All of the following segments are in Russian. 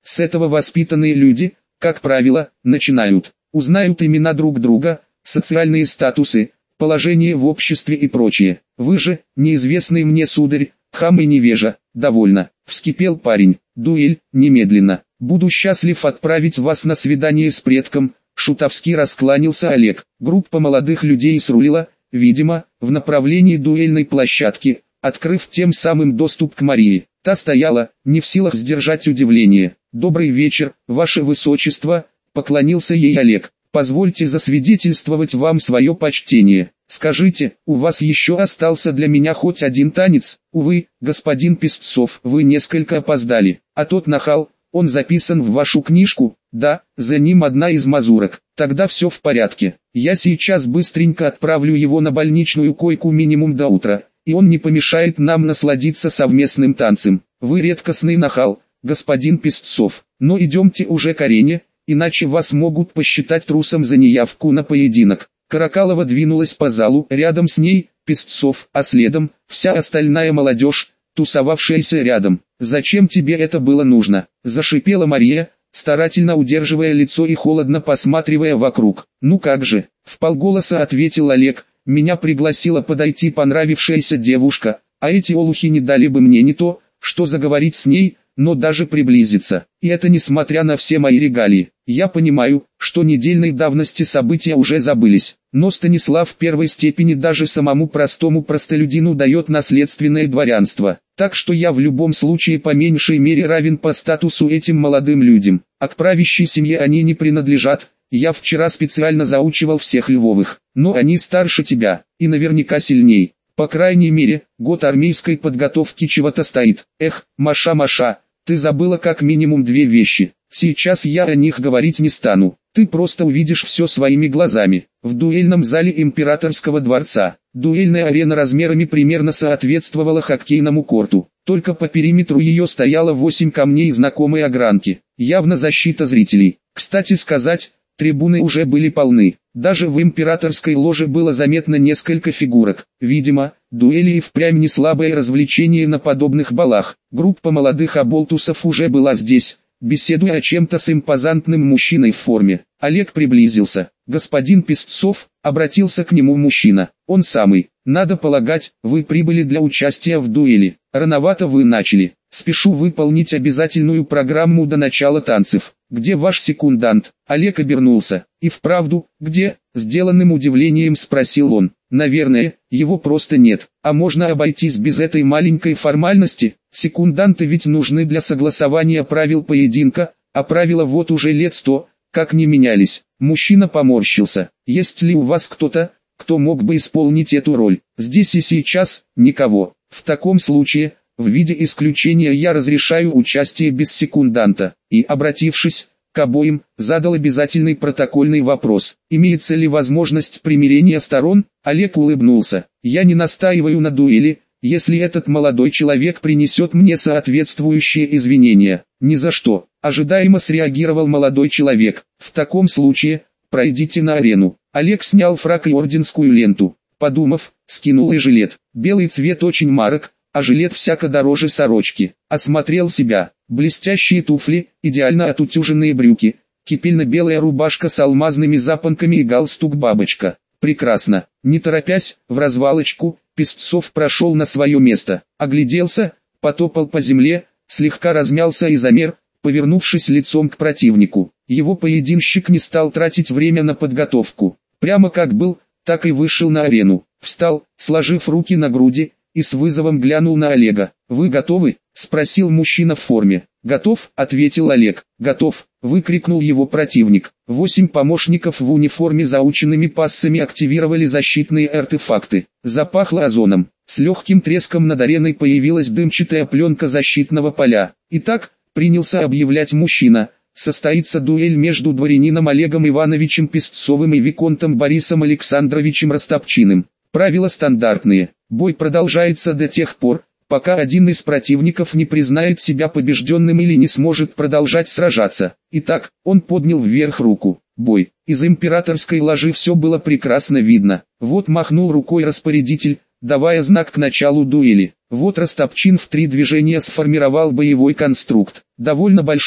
С этого воспитанные люди, как правило, начинают. Узнают имена друг друга, социальные статусы, положение в обществе и прочее. Вы же, неизвестный мне сударь, хам и невежа. Довольно. Вскипел парень. Дуэль, немедленно. Буду счастлив отправить вас на свидание с предком. Шутовски раскланялся Олег. Группа молодых людей срулила, видимо, в направлении дуэльной площадки, открыв тем самым доступ к Марии. Та стояла, не в силах сдержать удивление. «Добрый вечер, ваше высочество», — поклонился ей Олег. «Позвольте засвидетельствовать вам свое почтение. Скажите, у вас еще остался для меня хоть один танец?» «Увы, господин Песцов, вы несколько опоздали, а тот нахал, он записан в вашу книжку?» «Да, за ним одна из мазурок». «Тогда все в порядке. Я сейчас быстренько отправлю его на больничную койку минимум до утра, и он не помешает нам насладиться совместным танцем. Вы редкостный нахал, господин Песцов, но идемте уже к арене, иначе вас могут посчитать трусом за неявку на поединок». Каракалова двинулась по залу, рядом с ней Песцов, а следом вся остальная молодежь, тусовавшаяся рядом. «Зачем тебе это было нужно?» – зашипела Мария, старательно удерживая лицо и холодно посматривая вокруг. «Ну как же», – вполголоса ответил Олег, – «меня пригласила подойти понравившаяся девушка, а эти олухи не дали бы мне не то, что заговорить с ней, но даже приблизиться. И это несмотря на все мои регалии. Я понимаю, что недельной давности события уже забылись, но Станислав первой степени даже самому простому простолюдину дает наследственное дворянство. Так что я в любом случае по меньшей мере равен по статусу этим молодым людям, а к правящей семье они не принадлежат. Я вчера специально заучивал всех Львовых, но они старше тебя, и наверняка сильней. По крайней мере, год армейской подготовки чего-то стоит. Эх, Маша, ты забыла как минимум две вещи. Сейчас я о них говорить не стану. Ты просто увидишь все своими глазами. В дуэльном зале императорского дворца. Дуэльная арена размерами примерно соответствовала хоккейному корту. Только по периметру ее стояло 8 камней знакомой огранки. Явно защита зрителей. Кстати сказать, трибуны уже были полны. Даже в императорской ложе было заметно несколько фигурок. Видимо, дуэли и впрямь не слабое развлечение на подобных балах. Группа молодых оболтусов уже была здесь, беседуя о чем-то с импозантным мужчиной в форме. Олег приблизился. «Господин Песцов», — обратился к нему мужчина. «Он самый. Надо полагать, вы прибыли для участия в дуэли. Рановато вы начали. Спешу выполнить обязательную программу до начала танцев. Где ваш секундант?» Олег обернулся. «И вправду, где?» — сделанным удивлением спросил он. «Наверное, его просто нет. А можно обойтись без этой маленькой формальности? Секунданты ведь нужны для согласования правил поединка, а правила вот уже лет 100, как не менялись». Мужчина поморщился. «Есть ли у вас кто-то, кто мог бы исполнить эту роль?» «Здесь и сейчас никого. В таком случае, в виде исключения я разрешаю участие без секунданта». И, обратившись к обоим, задал обязательный протокольный вопрос. «Имеется ли возможность примирения сторон?» Олег улыбнулся. «Я не настаиваю на дуэли, если этот молодой человек принесет мне соответствующие извинения». «Ни за что», — ожидаемо среагировал молодой человек. «В таком случае, пройдите на арену». Олег снял фрак и орденскую ленту. Подумав, скинул и жилет. Белый цвет очень марок, а жилет всяко дороже сорочки. Осмотрел себя. Блестящие туфли, идеально отутюженные брюки, кипельно-белая рубашка с алмазными запонками и галстук-бабочка. Прекрасно. Не торопясь, в развалочку, Песцов прошел на свое место. Огляделся, потопал по земле, слегка размялся и замер, повернувшись лицом к противнику. Его поединщик не стал тратить время на подготовку. Прямо как был, так и вышел на арену. Встал, сложив руки на груди, и с вызовом глянул на Олега. «Вы готовы?» — спросил мужчина в форме. «Готов», — ответил Олег. «Готов», — выкрикнул его противник. 8 помощников в униформе заученными пассами активировали защитные артефакты. Запахло озоном. С легким треском над ареной появилась дымчатая пленка защитного поля. «Итак», — принялся объявлять мужчина, — «состоится дуэль между дворянином Олегом Ивановичем Песцовым и виконтом Борисом Александровичем Растопчиным. Правила стандартные. Бой продолжается до тех пор, пока один из противников не признает себя побежденным или не сможет продолжать сражаться. Итак», — он поднял вверх руку. «Бой». Из императорской ложи все было прекрасно видно. Вот махнул рукой распорядитель, давая знак к началу дуэли. Вот Растопчин в 3 движения сформировал боевой конструкт. Довольно большой,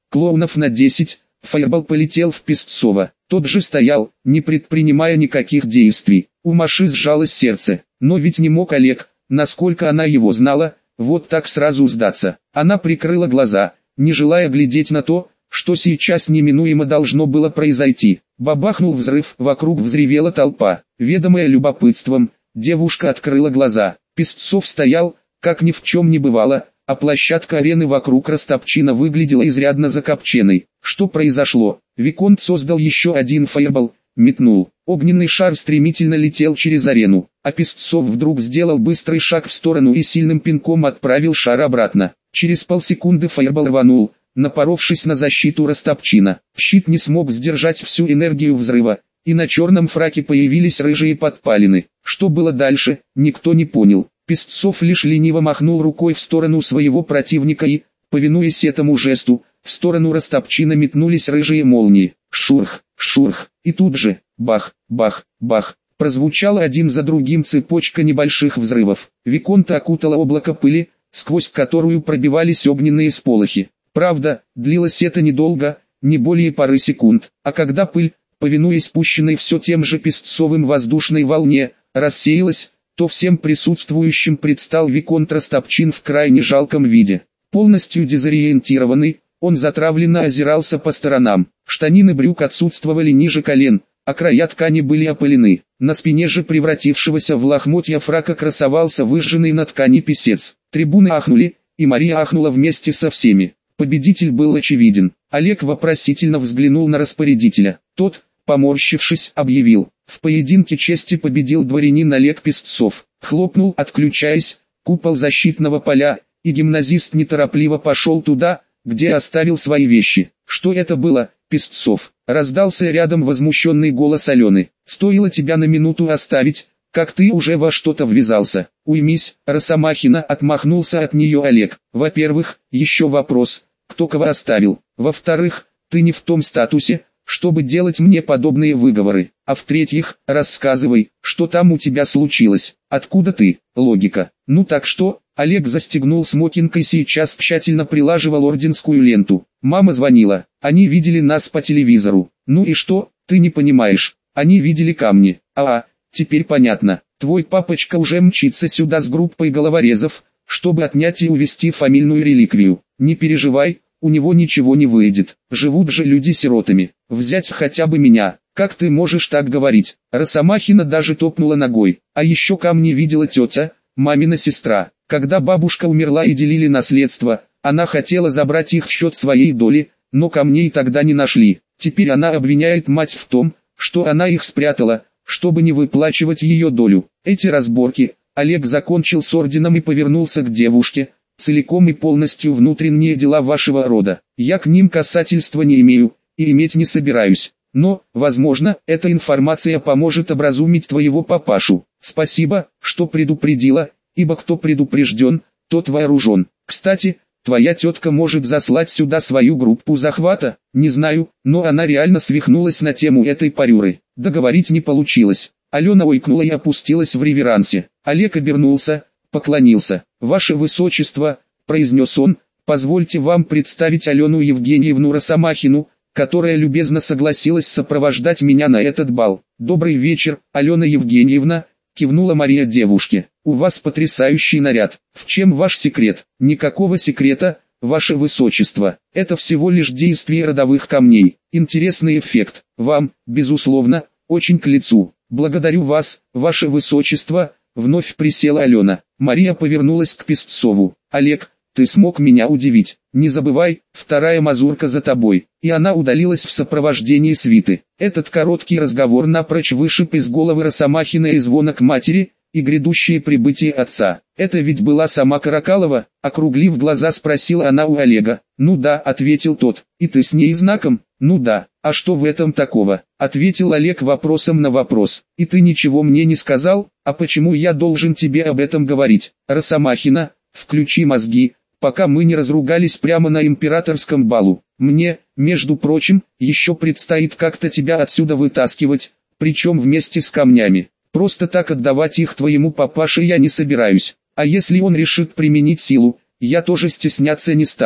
клоунов на 10, фаербол полетел в Песцова. Тот же стоял, не предпринимая никаких действий. У Маши сжалось сердце, но ведь не мог Олег, насколько она его знала, вот так сразу сдаться. Она прикрыла глаза, не желая глядеть на то, что сейчас неминуемо должно было произойти. Бабахнул взрыв, вокруг взревела толпа. Ведомая любопытством, девушка открыла глаза. Песцов стоял, как ни в чем не бывало, а площадка арены вокруг Растопчина выглядела изрядно закопченной. Что произошло? Виконт создал еще один фаербол, метнул. Огненный шар стремительно летел через арену, а Песцов вдруг сделал быстрый шаг в сторону и сильным пинком отправил шар обратно. Через полсекунды фаербол рванул, напоровшись на защиту Растопчина. Щит не смог сдержать всю энергию взрыва, и на черном фраке появились рыжие подпалины. Что было дальше, никто не понял. Песцов лишь лениво махнул рукой в сторону своего противника и, повинуясь этому жесту, в сторону Растопчина метнулись рыжие молнии. Шурх, шурх, и тут же, бах, бах, бах, прозвучало один за другим цепочка небольших взрывов. Виконта окутало облако пыли, сквозь которую пробивались огненные сполохи. Правда, длилось это недолго, не более пары секунд, а когда пыль, повинуясь пущенной все тем же Песцовым воздушной волне, рассеялась, то всем присутствующим предстал Виконт Растопчин в крайне жалком виде. Полностью дезориентированный, он затравленно озирался по сторонам. Штанины брюк отсутствовали ниже колен, а края ткани были опылены. На спине же превратившегося в лохмотья фрака красовался выжженный на ткани писец. Трибуны ахнули, и Мария ахнула вместе со всеми. Победитель был очевиден. Олег вопросительно взглянул на распорядителя. Тот, поморщившись, объявил: в поединке чести победил дворянин Олег Песцов. Хлопнул, отключаясь, купол защитного поля, и гимназист неторопливо пошел туда, где оставил свои вещи. Что это было, Песцов? Раздался рядом возмущенный голос Алены. Стоило тебя на минуту оставить, как ты уже во что-то ввязался. Уймись, Росомахина, отмахнулся от нее Олег. Во-первых, еще вопрос, кто кого оставил. Во-вторых, ты не в том статусе, чтобы делать мне подобные выговоры. А в-третьих, рассказывай, что там у тебя случилось. Откуда ты? Логика. Ну так что? Олег застегнул смокинг и сейчас тщательно прилаживал орденскую ленту. Мама звонила. Они видели нас по телевизору. Ну и что? Ты не понимаешь. Они видели камни. Теперь понятно. Твой папочка уже мчится сюда с группой головорезов, чтобы отнять и увезти фамильную реликвию. Не переживай, у него ничего не выйдет. Живут же люди сиротами. Взять хотя бы меня. Как ты можешь так говорить? Росомахина даже топнула ногой. А еще камни видела тетя, мамина сестра. Когда бабушка умерла и делили наследство, она хотела забрать их в счет своей доли, но камней тогда не нашли. Теперь она обвиняет мать в том, что она их спрятала, чтобы не выплачивать ее долю. Эти разборки, Олег закончил с орденом и повернулся к девушке, целиком и полностью внутренние дела вашего рода. Я к ним касательства не имею, и иметь не собираюсь. Но, возможно, эта информация поможет образумить твоего папашу. Спасибо, что предупредила, ибо кто предупрежден, тот вооружен. Кстати, твоя тетка может заслать сюда свою группу захвата, не знаю, но она реально свихнулась на тему этой парюры. Договорить не получилось. Алена ойкнула и опустилась в реверансе. Олег обернулся, поклонился. «Ваше Высочество», — произнес он, — «позвольте вам представить Алену Евгеньевну Росомахину, которая любезно согласилась сопровождать меня на этот бал». «Добрый вечер, Алена Евгеньевна», — кивнула Мария девушке. «У вас потрясающий наряд. В чем ваш секрет?» «Никакого секрета, Ваше Высочество. Это всего лишь действие родовых камней. Интересный эффект. Вам, безусловно, очень к лицу. Благодарю вас, Ваше Высочество», — вновь присела Алена. Мария повернулась к Песцову. «Олег, ты смог меня удивить. Не забывай, вторая мазурка за тобой». И она удалилась в сопровождении свиты. Этот короткий разговор напрочь вышиб из головы Росомахина и звонок матери, и грядущее прибытие отца. «Это ведь была сама Каракалова?» — округлив глаза, спросила она у Олега. «Ну да», — ответил тот. «И ты с ней знаком?» «Ну да, а что в этом такого?» — ответил Олег вопросом на вопрос. «И ты ничего мне не сказал? А почему я должен тебе об этом говорить?» «Росомахина, включи мозги, пока мы не разругались прямо на императорском балу. Мне, между прочим, еще предстоит как-то тебя отсюда вытаскивать, причем вместе с камнями. Просто так отдавать их твоему папаше я не собираюсь. А если он решит применить силу, я тоже стесняться не стану.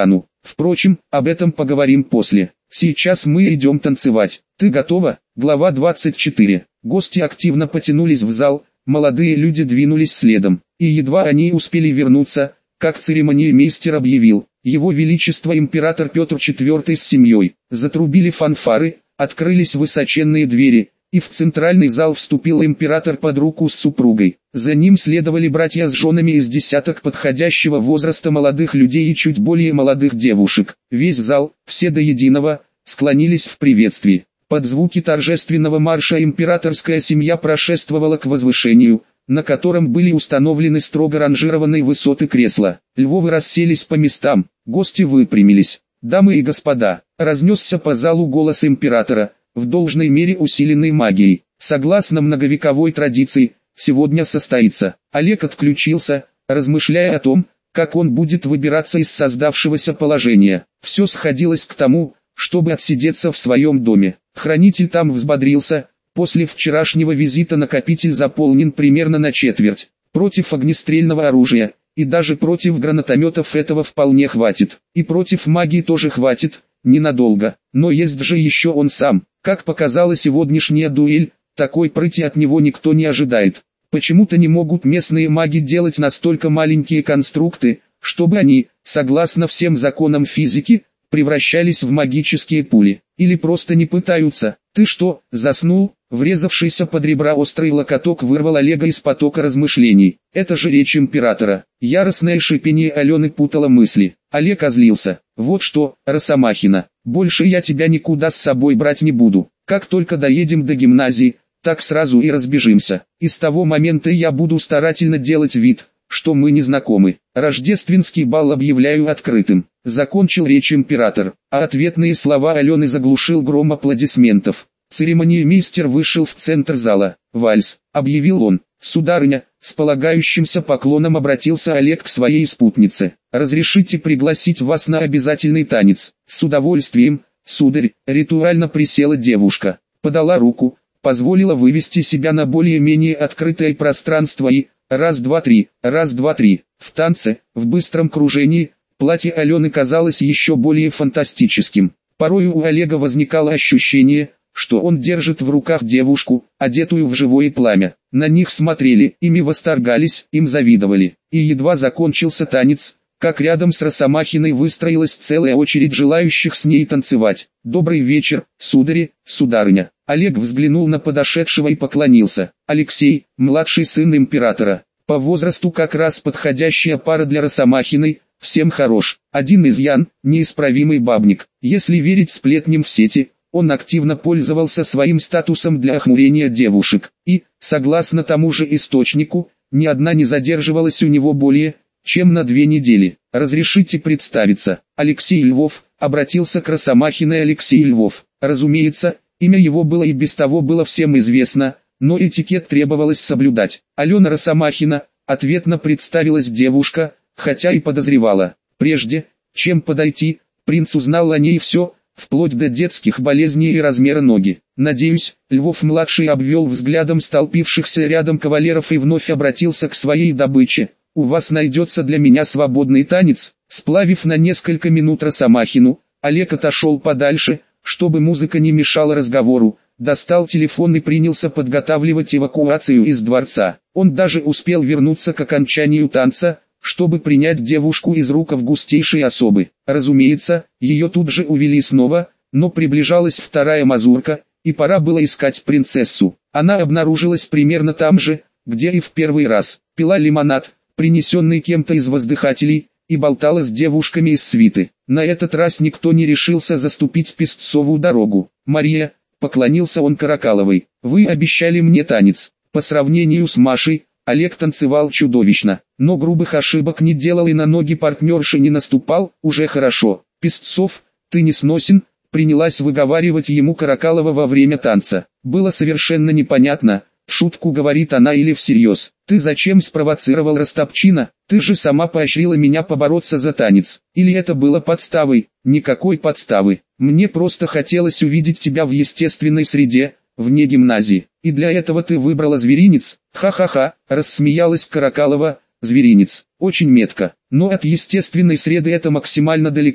Впрочем, об этом поговорим после. Сейчас мы идем танцевать. Ты готова? Глава 24. Гости активно потянулись в зал, молодые люди двинулись следом. И едва они успели вернуться, как церемониймейстер объявил: Его Величество император Петр IV с семьей. Затрубили фанфары, открылись высоченные двери, и в центральный зал вступил император под руку с супругой. За ним следовали братья с женами из десяток подходящего возраста молодых людей и чуть более молодых девушек. Весь зал, все до единого, склонились в приветствии. Под звуки торжественного марша императорская семья прошествовала к возвышению, на котором были установлены строго ранжированные высоты кресла. Львовы расселись по местам, гости выпрямились. «Дамы и господа», разнесся по залу голос императора, в должной мере усиленной магией. Согласно многовековой традиции, сегодня состоится. Олег отключился, размышляя о том, как он будет выбираться из создавшегося положения. Все сходилось к тому, чтобы отсидеться в своем доме. Хранитель там взбодрился. После вчерашнего визита накопитель заполнен примерно на четверть. Против огнестрельного оружия, и даже против гранатометов этого вполне хватит. И против магии тоже хватит, ненадолго. Но есть же еще он сам. Как показала сегодняшняя дуэль, такой прыти от него никто не ожидает. Почему-то не могут местные маги делать настолько маленькие конструкты, чтобы они, согласно всем законам физики, превращались в магические пули. Или просто не пытаются. «Ты что, заснул?» Врезавшийся под ребра острый локоток вырвал Олега из потока размышлений. Это же речь императора. Яростное шипение Алены путало мысли. Олег озлился. «Вот что, Росомахина, больше я тебя никуда с собой брать не буду. Как только доедем до гимназии, так сразу и разбежимся. И с того момента я буду старательно делать вид, что мы не знакомы. Рождественский бал объявляю открытым». Закончил речь император, а ответные слова Алены заглушил гром аплодисментов. Церемониймейстер вышел в центр зала. «Вальс», — объявил он. «Сударыня», — с полагающимся поклоном обратился Олег к своей спутнице. «Разрешите пригласить вас на обязательный танец?» «С удовольствием, сударь», — ритуально присела девушка. Подала руку, позволила вывести себя на более-менее открытое пространство и раз, два, три, раз, два, три. В танце, в быстром кружении, платье Алены казалось еще более фантастическим. Порою у Олега возникало ощущение, что он держит в руках девушку, одетую в живое пламя. На них смотрели, ими восторгались, им завидовали. И едва закончился танец, как рядом с Росомахиной выстроилась целая очередь желающих с ней танцевать. «Добрый вечер, судари, сударыня». Олег взглянул на подошедшего и поклонился. Алексей, младший сын императора. По возрасту как раз подходящая пара для Росомахиной, всем хорош. Один изъян, неисправимый бабник. Если верить сплетням в сети, он активно пользовался своим статусом для охмурения девушек, и, согласно тому же источнику, ни одна не задерживалась у него более, чем на 2 недели. «Разрешите представиться, Алексей Львов», обратился к Росомахиной Алексей Львов. Разумеется, имя его было и без того было всем известно, но этикет требовалось соблюдать. «Алена Росомахина», ответно представилась девушка, хотя и подозревала. Прежде, чем подойти, принц узнал о ней все, вплоть до детских болезней и размера ноги. «Надеюсь», Львов-младший обвел взглядом столпившихся рядом кавалеров и вновь обратился к своей добыче. «У вас найдется для меня свободный танец?» Сплавив на несколько минут Росомахину, Олег отошел подальше, чтобы музыка не мешала разговору, достал телефон и принялся подготавливать эвакуацию из дворца. Он даже успел вернуться к окончанию танца, чтобы принять девушку из рук августейшей особы. Разумеется, ее тут же увели снова, но приближалась вторая мазурка, и пора было искать принцессу. Она обнаружилась примерно там же, где и в первый раз. Пила лимонад, принесенный кем-то из воздыхателей, и болтала с девушками из свиты. На этот раз никто не решился заступить Песцову дорогу. «Мария», — поклонился он Каракаловой, — «вы обещали мне танец». По сравнению с Машей, Олег танцевал чудовищно, но грубых ошибок не делал и на ноги партнерши не наступал, уже хорошо. «Песцов, ты не сносен», принялась выговаривать ему Каракалова во время танца. Было совершенно непонятно, в шутку говорит она или всерьез. «Ты зачем спровоцировал Растопчина? Ты же сама поощрила меня побороться за танец. Или это было подставой?» «Никакой подставы. Мне просто хотелось увидеть тебя в естественной среде, вне гимназии. И для этого ты выбрала зверинец?» «Ха-ха-ха», рассмеялась Каракалова. «Зверинец. Очень метко. Но от естественной среды это максимально далеко.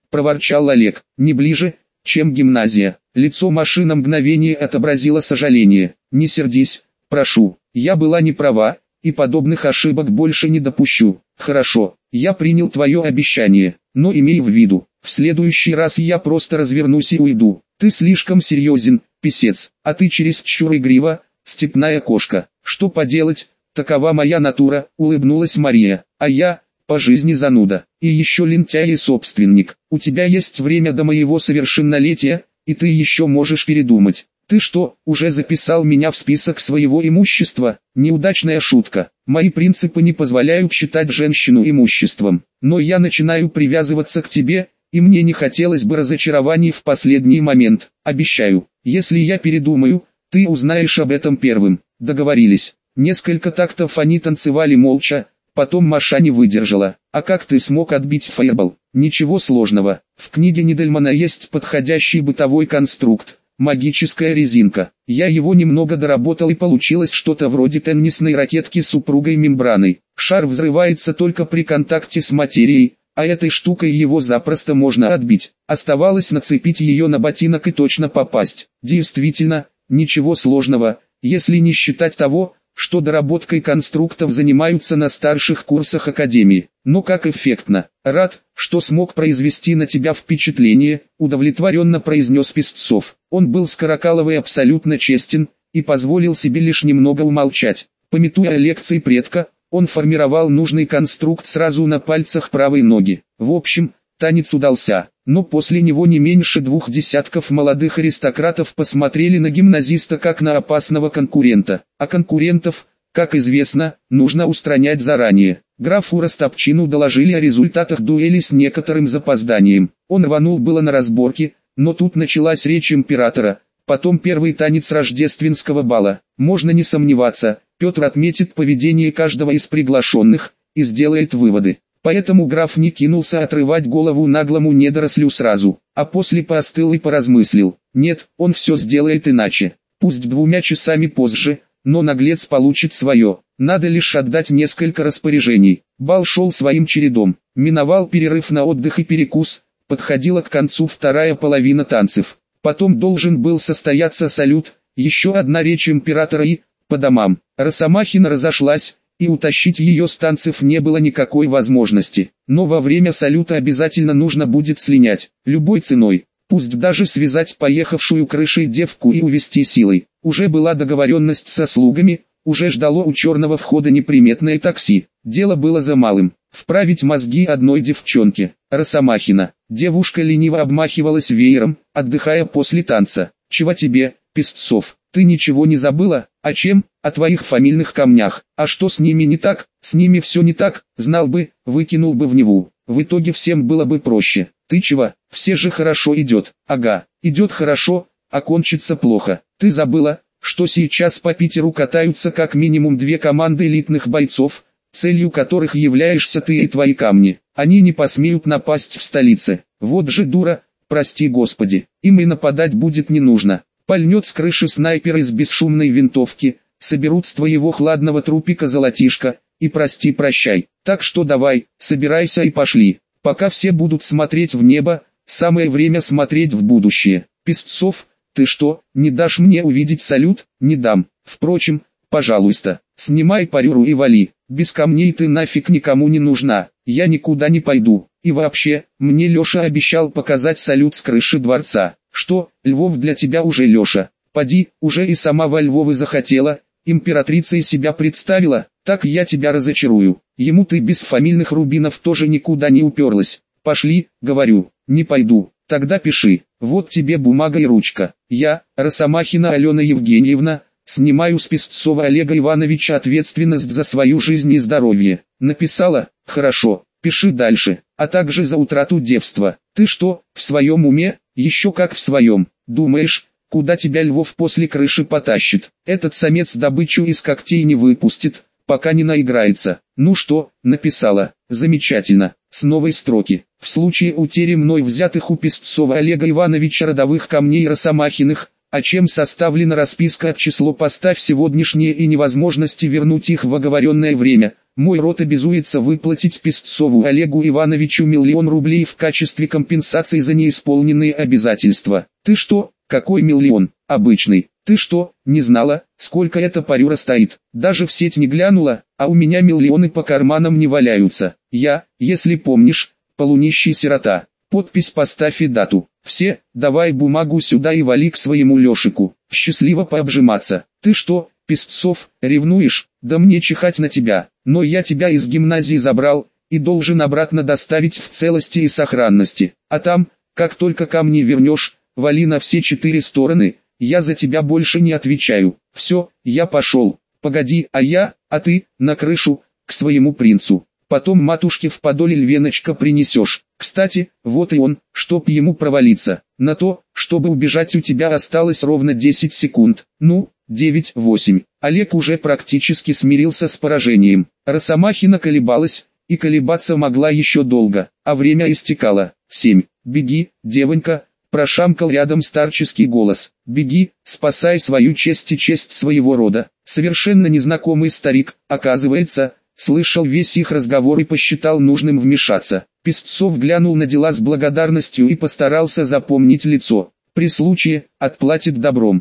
проворчал Олег, не ближе, чем гимназия. Лицо Маши на мгновение отобразило сожаление. Не сердись, прошу, я была не права, и подобных ошибок больше не допущу. Хорошо, я принял твое обещание, но имей в виду, в следующий раз я просто развернусь и уйду. Ты слишком серьезен, писец, а ты чересчур игрива, степная кошка. Что поделать, такова моя натура, улыбнулась Мария, а я, по жизни зануда, и еще лентяй и собственник. У тебя есть время до моего совершеннолетия, и ты еще можешь передумать. Ты что, уже записал меня в список своего имущества? Неудачная шутка. Мои принципы не позволяют считать женщину имуществом, но я начинаю привязываться к тебе, и мне не хотелось бы разочарований в последний момент. Обещаю, если я передумаю, ты узнаешь об этом первым. Договорились. Несколько тактов они танцевали молча, потом Маша не выдержала. А как ты смог отбить фаербол? Ничего сложного. В книге Нидельмана есть подходящий бытовой конструкт. Магическая резинка. Я его немного доработал и получилось что-то вроде теннисной ракетки с упругой мембраной. Шар взрывается только при контакте с материей, а этой штукой его запросто можно отбить. Оставалось нацепить ее на ботинок и точно попасть. Действительно, ничего сложного, если не считать того, что доработкой конструктов занимаются на старших курсах академии. Но как эффектно. Рад, что смог произвести на тебя впечатление, удовлетворенно произнес Песцов. Он был с Каракаловой абсолютно честен, и позволил себе лишь немного умолчать. Памятуя о лекции предка, он формировал нужный конструкт сразу на пальцах правой ноги. В общем, танец удался, но после него не меньше 2 десятков молодых аристократов посмотрели на гимназиста как на опасного конкурента. А конкурентов, как известно, нужно устранять заранее. Графу Растопчину доложили о результатах дуэли с некоторым запозданием. Он рванул было на разборки, но тут началась речь императора, потом первый танец рождественского бала. Можно не сомневаться, Петр отметит поведение каждого из приглашенных и сделает выводы. Поэтому граф не кинулся отрывать голову наглому недорослю сразу, а после поостыл и поразмыслил. Нет, он все сделает иначе. Пусть 2 часами позже, но наглец получит свое. Надо лишь отдать несколько распоряжений. Бал шел своим чередом. Миновал перерыв на отдых и перекус, подходила к концу вторая половина танцев. Потом должен был состояться салют, еще одна речь императора и, по домам. Росомахина разошлась, и утащить ее с танцев не было никакой возможности. Но во время салюта обязательно нужно будет слинять, любой ценой. Пусть даже связать поехавшую крышей девку и увести силой. Уже была договоренность со слугами, уже ждало у черного входа неприметное такси. Дело было за малым. Вправить мозги одной девчонке. Росомахина. Девушка лениво обмахивалась веером, отдыхая после танца. Чего тебе, Песцов? Ты ничего не забыла? О чем? О твоих фамильных камнях. А что с ними не так? С ними все не так. Знал бы, выкинул бы в Неву. В итоге всем было бы проще. Ты чего? Все же хорошо идет. Ага, идет хорошо, а кончится плохо. Ты забыла, что сейчас по Питеру катаются как минимум 2 команды элитных бойцов, целью которых являешься ты и твои камни. Они не посмеют напасть в столице. Вот же дура, прости господи. Им и нападать будет не нужно. Пальнет с крыши снайпер из бесшумной винтовки, соберут с твоего хладного трупика золотишко, и прости-прощай. Так что давай, собирайся и пошли. Пока все будут смотреть в небо, самое время смотреть в будущее. Песцов, ты что, не дашь мне увидеть салют? Не дам. Впрочем, пожалуйста, снимай парюру и вали. Без камней ты нафиг никому не нужна. Я никуда не пойду. И вообще, мне Леша обещал показать салют с крыши дворца. Что, Львов для тебя уже Леша? Поди, уже и сама во Львовы захотела, императрицей себя представила, так я тебя разочарую. Ему ты без фамильных рубинов тоже никуда не уперлась. Пошли, говорю, не пойду. Тогда пиши, вот тебе бумага и ручка. Я, Росомахина Алена Евгеньевна, снимаю с Песцова Олега Ивановича ответственность за свою жизнь и здоровье. Написала? Хорошо, пиши дальше, а также за утрату девства. Ты что, в своем уме? Еще как в своем. Думаешь, куда тебя Львов после крыши потащит? Этот самец добычу из когтей не выпустит, пока не наиграется. Ну что, написала? Замечательно. С новой строки. В случае утери мной взятых у Песцова Олега Ивановича родовых камней Росомахиных, А чем составлена расписка от число поставь сегодняшнее и невозможности вернуть их в оговоренное время. Мой род обязуется выплатить Песцову Олегу Ивановичу 1 000 000 рублей в качестве компенсации за неисполненные обязательства. Ты что, какой 1 000 000? Обычный. Ты что, не знала, сколько эта парюра стоит? Даже в сеть не глянула, а у меня миллионы по карманам не валяются. Я, если помнишь, полунищий сирота. Подпись поставь и дату. Все, давай бумагу сюда и вали к своему Лешику. Счастливо пообжиматься. Ты что, Песцов, ревнуешь? Да мне чихать на тебя. Но я тебя из гимназии забрал и должен обратно доставить в целости и сохранности. А там, как только ко мне вернешь, вали на все 4 стороны. Я за тебя больше не отвечаю. Все, я пошел. Погоди, а ты, на крышу, к своему принцу. Потом матушке в подоле львеночка принесешь. Кстати, вот и он, чтоб ему провалиться. На то, чтобы убежать у тебя осталось ровно 10 секунд. Ну, 9-8. Олег уже практически смирился с поражением. Росомахина колебалась, и колебаться могла еще долго, а время истекало. 7. Беги, девонька. Прошамкал рядом старческий голос. «Беги, спасай свою честь и честь своего рода». Совершенно незнакомый старик, оказывается, слышал весь их разговор и посчитал нужным вмешаться. Песцов глянул на дела с благодарностью и постарался запомнить лицо. При случае, отплатит добром.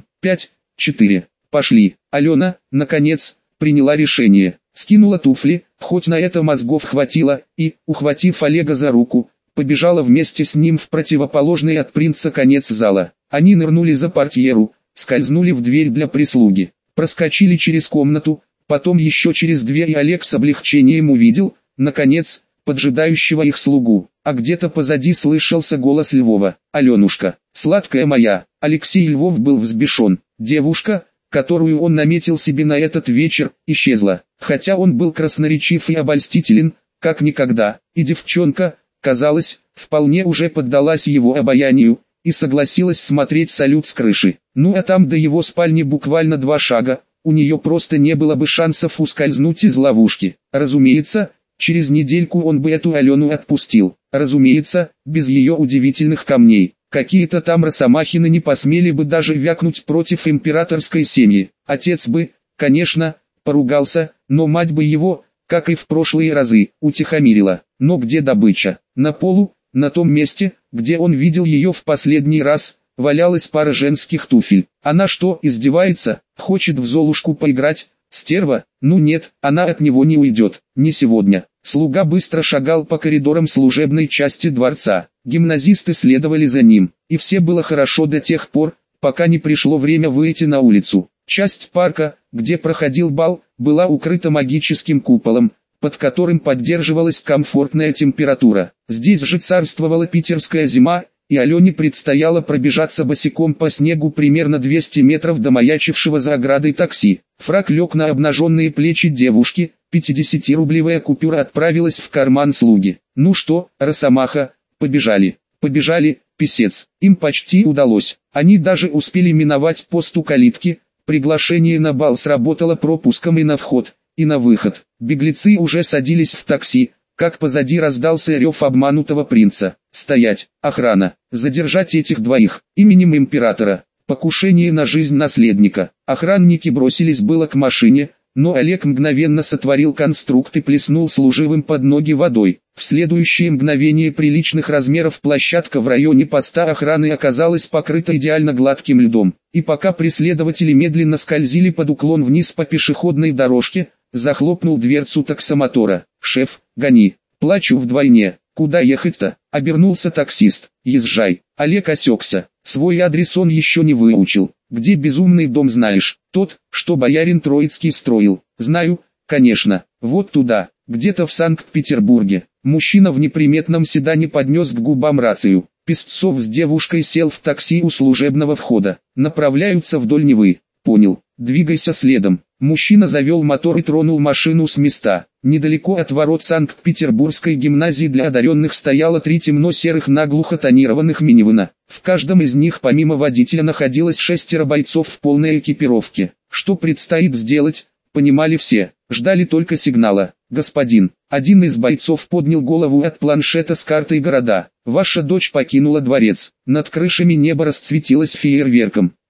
5-4. Пошли. Алена, наконец, приняла решение. Скинула туфли, хоть на это мозгов хватило, и, ухватив Олега за руку, побежала вместе с ним в противоположный от принца конец зала. Они нырнули за портьеру, скользнули в дверь для прислуги, проскочили через комнату, потом еще через 2, и Олег с облегчением увидел, наконец, поджидающего их слугу. А где-то позади слышался голос Львова. «Аленушка, сладкая моя». Алексей Львов был взбешен. Девушка, которую он наметил себе на этот вечер, исчезла. Хотя он был красноречив и обольстителен, как никогда, и девчонка, казалось, вполне уже поддалась его обаянию, и согласилась смотреть салют с крыши. Ну а там до его спальни буквально 2 шага, у нее просто не было бы шансов ускользнуть из ловушки. Разумеется, через недельку он бы эту Алену отпустил. Разумеется, без ее удивительных камней. Какие-то там Росомахины не посмели бы даже вякнуть против императорской семьи. Отец бы, конечно, поругался, но мать бы его, как и в прошлые разы, утихомирила. Но где добыча? На полу, на том месте, где он видел ее в последний раз, валялась пара женских туфель. Она что, издевается? Хочет в Золушку поиграть? Стерва? Ну нет, она от него не уйдет. Не сегодня. Слуга быстро шагал по коридорам служебной части дворца. Гимназисты следовали за ним. И все было хорошо до тех пор, пока не пришло время выйти на улицу. Часть парка, где проходил бал, была укрыта магическим куполом, под которым поддерживалась комфортная температура. Здесь же царствовала питерская зима, и Алене предстояло пробежаться босиком по снегу примерно 200 метров до маячившего за оградой такси. Фрак лег на обнаженные плечи девушки, 50-рублевая купюра отправилась в карман слуги. Ну что, Росомаха, побежали. Побежали, писец. Им почти удалось. Они даже успели миновать пост у калитки. Приглашение на бал сработало пропуском и на вход, и на выход. Беглецы уже садились в такси, как позади раздался рев обманутого принца. «Стоять! Охрана! Задержать этих двоих! Именем императора! Покушение на жизнь наследника!» Охранники бросились было к машине, но Олег мгновенно сотворил конструкт и плеснул служивым под ноги водой. В следующее мгновение приличных размеров площадка в районе поста охраны оказалась покрыта идеально гладким льдом. И пока преследователи медленно скользили под уклон вниз по пешеходной дорожке, захлопнул дверцу таксомотора. «Шеф, гони! Плачу вдвойне! Куда ехать-то?» — обернулся таксист. «Езжай!» Олег осекся. Свой адрес он еще не выучил. «Где безумный дом знаешь?» «Тот, что боярин Троицкий строил». «Знаю, конечно. Вот туда, где-то в Санкт-Петербурге». Мужчина в неприметном седане поднес к губам рацию. Песцов с девушкой сел в такси у служебного входа. «Направляются вдоль Невы». «Понял. Двигайся следом». Мужчина завел мотор и тронул машину с места. Недалеко от ворот Санкт-Петербургской гимназии для одаренных стояло 3 темно-серых наглухо тонированных минивэна. В каждом из них помимо водителя находилось 6 бойцов в полной экипировке. Что предстоит сделать, понимали все. Ждали только сигнала. «Господин». Один из бойцов поднял голову от планшета с картой города. «Ваша дочь покинула дворец. Над крышами небо расцветилось фейерверком.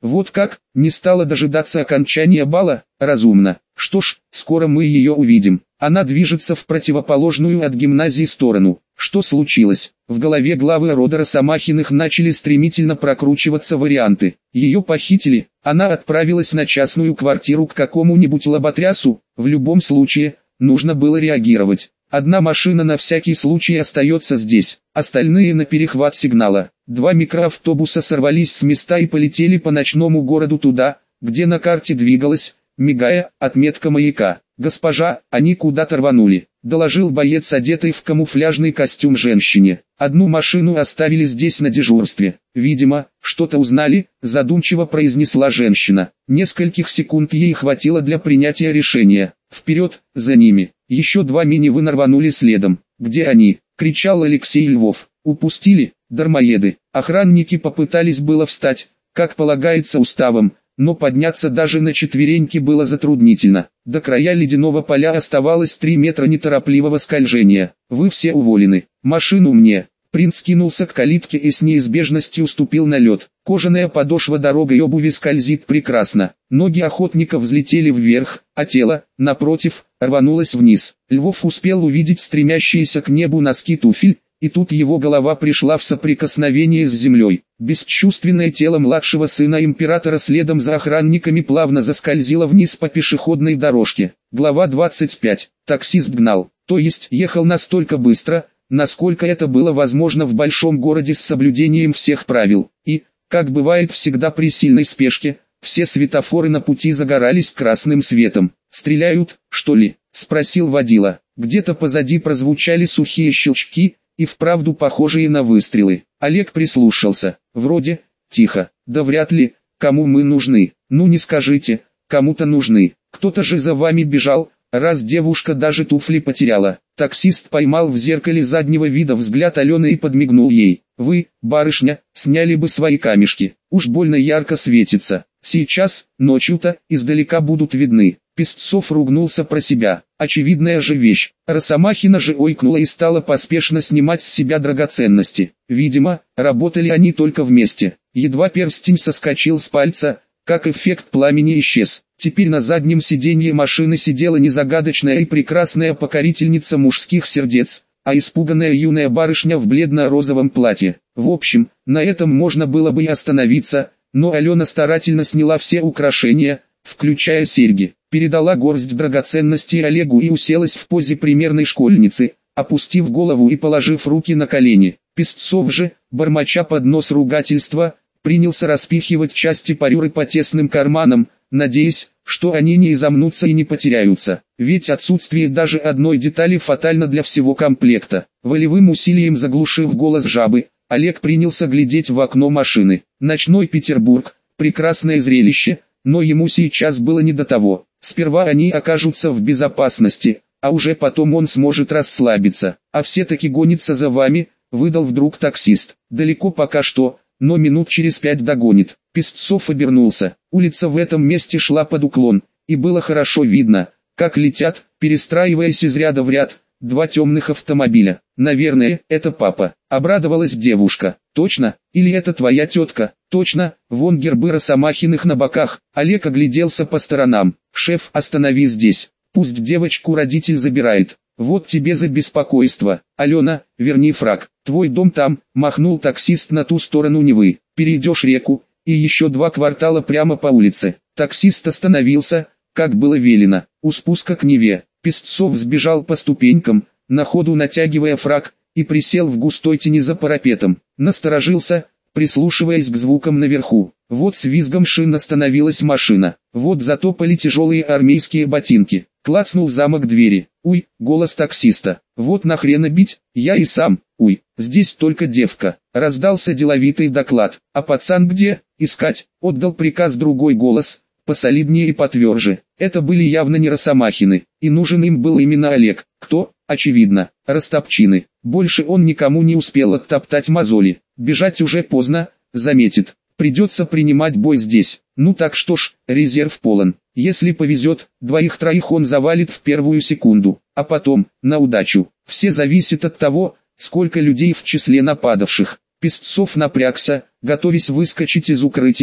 Вот как, не стала дожидаться окончания бала? Разумно. Что ж, скоро мы ее увидим. Она движется в противоположную от гимназии сторону. Что случилось? В голове главы рода Росомахиных начали стремительно прокручиваться варианты. Ее похитили, она отправилась на частную квартиру к какому-нибудь лоботрясу. В любом случае, нужно было реагировать. Одна машина на всякий случай остается здесь, остальные на перехват сигнала. 2 микроавтобуса сорвались с места и полетели по ночному городу туда, где на карте двигалась, мигая, отметка маяка. «Госпожа, они куда-то рванули», — доложил боец, одетый в камуфляжный костюм женщине. «Одну машину оставили здесь на дежурстве. Видимо, что-то узнали», — задумчиво произнесла женщина. Нескольких секунд ей хватило для принятия решения. «Вперед, за ними». Еще 2 минивэна рванули следом. «Где они?» — кричал Алексей Львов. «Упустили, дармоеды». Охранники попытались было встать, как полагается уставом, но подняться даже на четвереньки было затруднительно. До края ледяного поля оставалось 3 метра неторопливого скольжения. «Вы все уволены. Машину мне». Принц кинулся к калитке и с неизбежностью ступил на лед. Кожаная подошва дорогой обуви скользит прекрасно. Ноги охотника взлетели вверх, а тело, напротив, рванулось вниз. Львов успел увидеть стремящиеся к небу носки туфель, и тут его голова пришла в соприкосновение с землей. Бесчувственное тело младшего сына императора следом за охранниками плавно заскользило вниз по пешеходной дорожке. Глава 25. Таксист гнал, то есть ехал настолько быстро, насколько это было возможно в большом городе с соблюдением всех правил. И, как бывает всегда при сильной спешке, все светофоры на пути загорались красным светом. «Стреляют, что ли?» — спросил водила. Где-то позади прозвучали сухие щелчки, и вправду похожие на выстрелы. Олег прислушался. Вроде, тихо. Да вряд ли, кому мы нужны. Ну не скажите, кому-то нужны. Кто-то же за вами бежал, раз девушка даже туфли потеряла. Таксист поймал в зеркале заднего вида взгляд Алены и подмигнул ей. Вы, барышня, сняли бы свои камешки. Уж больно ярко светится. Сейчас, ночью-то, издалека будут видны. Песцов ругнулся про себя. Очевидная же вещь. Росомахина же ойкнула и стала поспешно снимать с себя драгоценности. Видимо, работали они только вместе. Едва перстень соскочил с пальца, как эффект пламени исчез. Теперь на заднем сиденье машины сидела не загадочная и прекрасная покорительница мужских сердец, а испуганная юная барышня в бледно-розовом платье. В общем, на этом можно было бы и остановиться, но Алена старательно сняла все украшения, включая серьги, передала горсть драгоценностей Олегу и уселась в позе примерной школьницы, опустив голову и положив руки на колени. Песцов же, бормоча под нос ругательства, принялся распихивать части парюры по тесным карманам, надеясь, что они не изомнутся и не потеряются. Ведь отсутствие даже одной детали фатально для всего комплекта. Волевым усилием заглушив голос жабы, Олег принялся глядеть в окно машины. Ночной Петербург, прекрасное зрелище, но ему сейчас было не до того. Сперва они окажутся в безопасности, а уже потом он сможет расслабиться. А все-таки гонится за вами, выдал вдруг таксист. Далеко пока что, но минут через 5 догонит. Песцов обернулся. Улица в этом месте шла под уклон, и было хорошо видно, как летят, перестраиваясь из ряда в ряд, 2 темных автомобиля. «Наверное, это папа», — обрадовалась девушка. «Точно? Или это твоя тетка?» «Точно, вон гербы Росомахиных на боках». Олег огляделся по сторонам. «Шеф, останови здесь. Пусть девочку родитель забирает. Вот тебе за беспокойство. Алена, верни фрак. Твой дом там», — махнул таксист на ту сторону Невы. «Перейдешь реку, и еще 2 квартала прямо по улице». Таксист остановился, как было велено, у спуска к Неве. Песцов сбежал по ступенькам, на ходу натягивая фрак, и присел в густой тени за парапетом. Насторожился, прислушиваясь к звукам наверху. Вот с визгом шин остановилась машина. Вот затопали тяжелые армейские ботинки. Клацнул замок двери. «Уй», голос таксиста. «Вот нахрена бить, я и сам». «Уй, здесь только девка». Раздался деловитый доклад. «А пацан где?» «Искать», отдал приказ другой голос, посолиднее и потверже. Это были явно не Росомахины, и нужен им был именно Олег. Кто? Очевидно, ростовчины. Больше он никому не успел оттоптать мозоли. Бежать уже поздно, заметит. Придется принимать бой здесь. Ну так что ж, резерв полон. Если повезет, 2-3 он завалит в первую секунду, а потом, на удачу. Все зависит от того, сколько людей в числе нападавших. Песцов напрягся, готовясь выскочить из укрытия,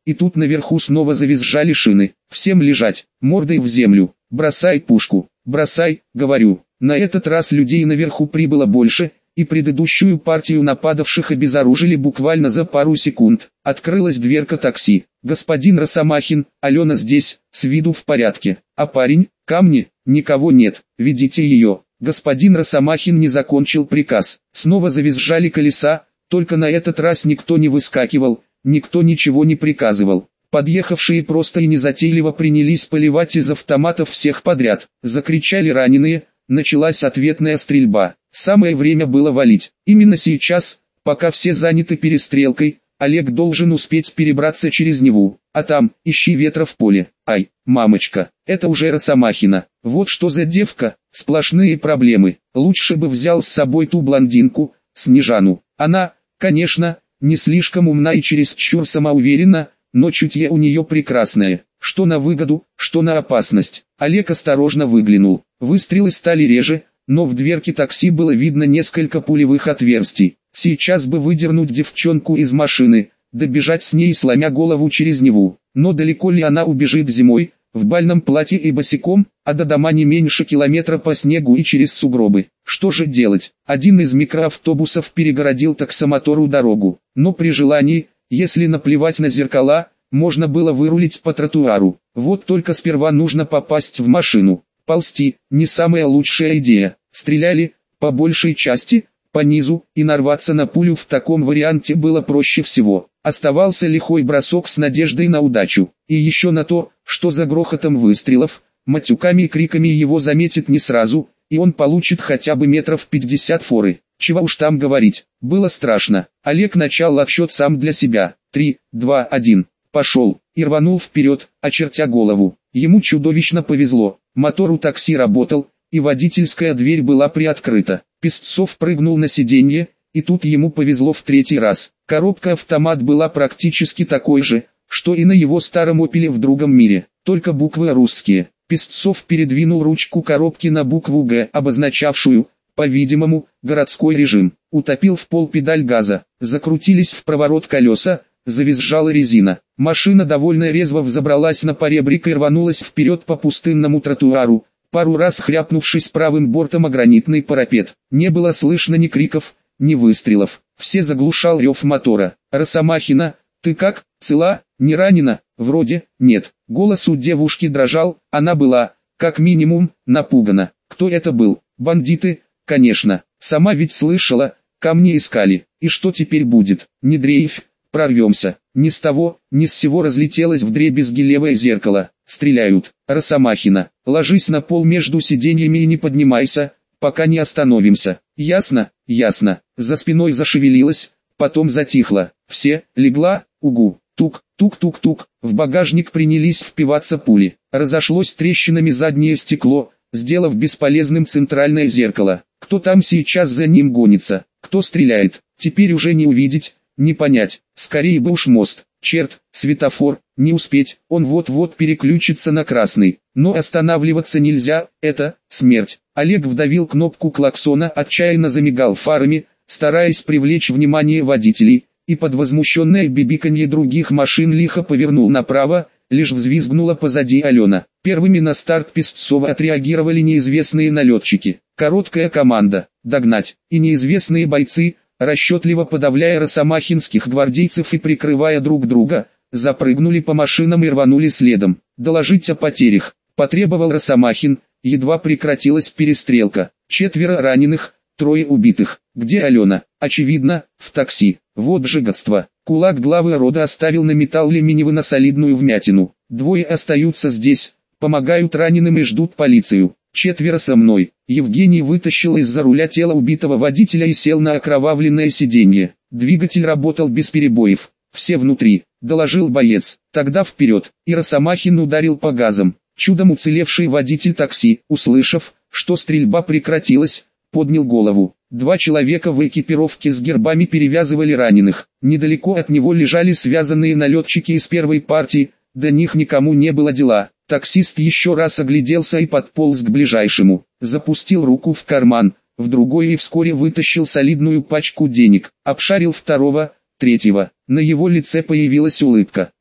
и тут наверху снова завизжали шины. Всем лежать, мордой в землю, бросай пушку, бросай, говорю. На этот раз людей наверху прибыло больше, и предыдущую партию нападавших обезоружили буквально за пару секунд. Открылась дверка такси. «Господин Росомахин, Алена здесь, с виду в порядке. А парень, камни, никого нет, ведите ее». Господин Росомахин не закончил приказ. Снова завизжали колеса, только на этот раз никто не выскакивал, никто ничего не приказывал. Подъехавшие просто и незатейливо принялись поливать из автоматов всех подряд. Закричали раненые, началась ответная стрельба. Самое время было валить. Именно сейчас, пока все заняты перестрелкой, Олег должен успеть перебраться через Неву, а там, ищи ветра в поле. Ай, мамочка, это уже Росомахина. Вот что за девка, сплошные проблемы. Лучше бы взял с собой ту блондинку, Снежану. Она, конечно, не слишком умна и чересчур самоуверена, но чутье у нее прекрасное. Что на выгоду, что на опасность. Олег осторожно выглянул. Выстрелы стали реже, но в дверке такси было видно несколько пулевых отверстий. Сейчас бы выдернуть девчонку из машины, добежать с ней сломя голову через Неву. Но далеко ли она убежит зимой, в бальном платье и босиком, а до дома не меньше километра по снегу и через сугробы. Что же делать? Один из микроавтобусов перегородил таксомотору дорогу. Но при желании, если наплевать на зеркала, можно было вырулить по тротуару. Вот только сперва нужно попасть в машину. Ползти – не самая лучшая идея. Стреляли, по большей части, по низу, и нарваться на пулю в таком варианте было проще всего. Оставался лихой бросок с надеждой на удачу. И еще на то, что за грохотом выстрелов, матюками и криками его заметит не сразу, и он получит хотя бы метров 50 форы. Чего уж там говорить, было страшно. Олег начал отсчет сам для себя. 3, 2, 1. Пошел, и рванул вперед, очертя голову. Ему чудовищно повезло, мотор у такси работал, и водительская дверь была приоткрыта. Песцов прыгнул на сиденье, и тут ему повезло в третий раз. Коробка-автомат была практически такой же, что и на его старом «Опеле» в другом мире, только буквы русские. Песцов передвинул ручку коробки на букву «Г», обозначавшую, по-видимому, городской режим. Утопил в пол педаль газа, закрутились в проворот колеса, завизжала резина. Машина довольно резво взобралась на поребрик и рванулась вперед по пустынному тротуару, пару раз хряпнувшись правым бортом о гранитный парапет. Не было слышно ни криков, ни выстрелов. Все заглушал рев мотора. «Росомахина, ты как, цела, не ранена?» «Вроде, нет». Голос у девушки дрожал, она была, как минимум, напугана. Кто это был? Бандиты? Конечно. Сама ведь слышала, камни искали. И что теперь будет? Не дрейфь, прорвемся. Ни с того, ни с сего разлетелось вдребезги левое зеркало. Стреляют. Росомахина, ложись на пол между сиденьями и не поднимайся, пока не остановимся. Ясно? Ясно. За спиной зашевелилась, потом затихла. Все, легла, угу. Тук, тук-тук-тук. В багажник принялись впиваться пули. Разошлось трещинами заднее стекло, сделав бесполезным центральное зеркало. Кто там сейчас за ним гонится? Кто стреляет? Теперь уже не увидеть, не понять. Скорее бы уж мост. Черт, светофор, не успеть, он вот-вот переключится на красный. Но останавливаться нельзя, это смерть. Олег вдавил кнопку клаксона, отчаянно замигал фарами, стараясь привлечь внимание водителей, и под возмущенное бибиканье других машин лихо повернул направо, лишь взвизгнула позади Алена. Первыми на старт Песцова отреагировали неизвестные налетчики. Короткая команда «догнать», и неизвестные бойцы, расчетливо подавляя росомахинских гвардейцев и прикрывая друг друга, запрыгнули по машинам и рванули следом. «Доложить о потерях», — потребовал Росомахин, едва прекратилась перестрелка. 4 раненых, 3 убитых. Где Алена? Очевидно, в такси. Вот же гадство. Кулак главы рода оставил на металле Минивэна солидную вмятину. 2 остаются здесь, помогают раненым и ждут полицию. 4 со мной. Евгений вытащил из-за руля тело убитого водителя и сел на окровавленное сиденье. Двигатель работал без перебоев. Все внутри, доложил боец. Тогда вперед. И Росомахин ударил по газам. Чудом уцелевший водитель такси, услышав, что стрельба прекратилась, поднял голову. 2 человека в экипировке с гербами перевязывали раненых. Недалеко от него лежали связанные налетчики из первой партии, до них никому не было дела. Таксист еще раз огляделся и подполз к ближайшему. Запустил руку в карман, в другой и вскоре вытащил солидную пачку денег. Обшарил 2-го, 3-го. На его лице появилась улыбка.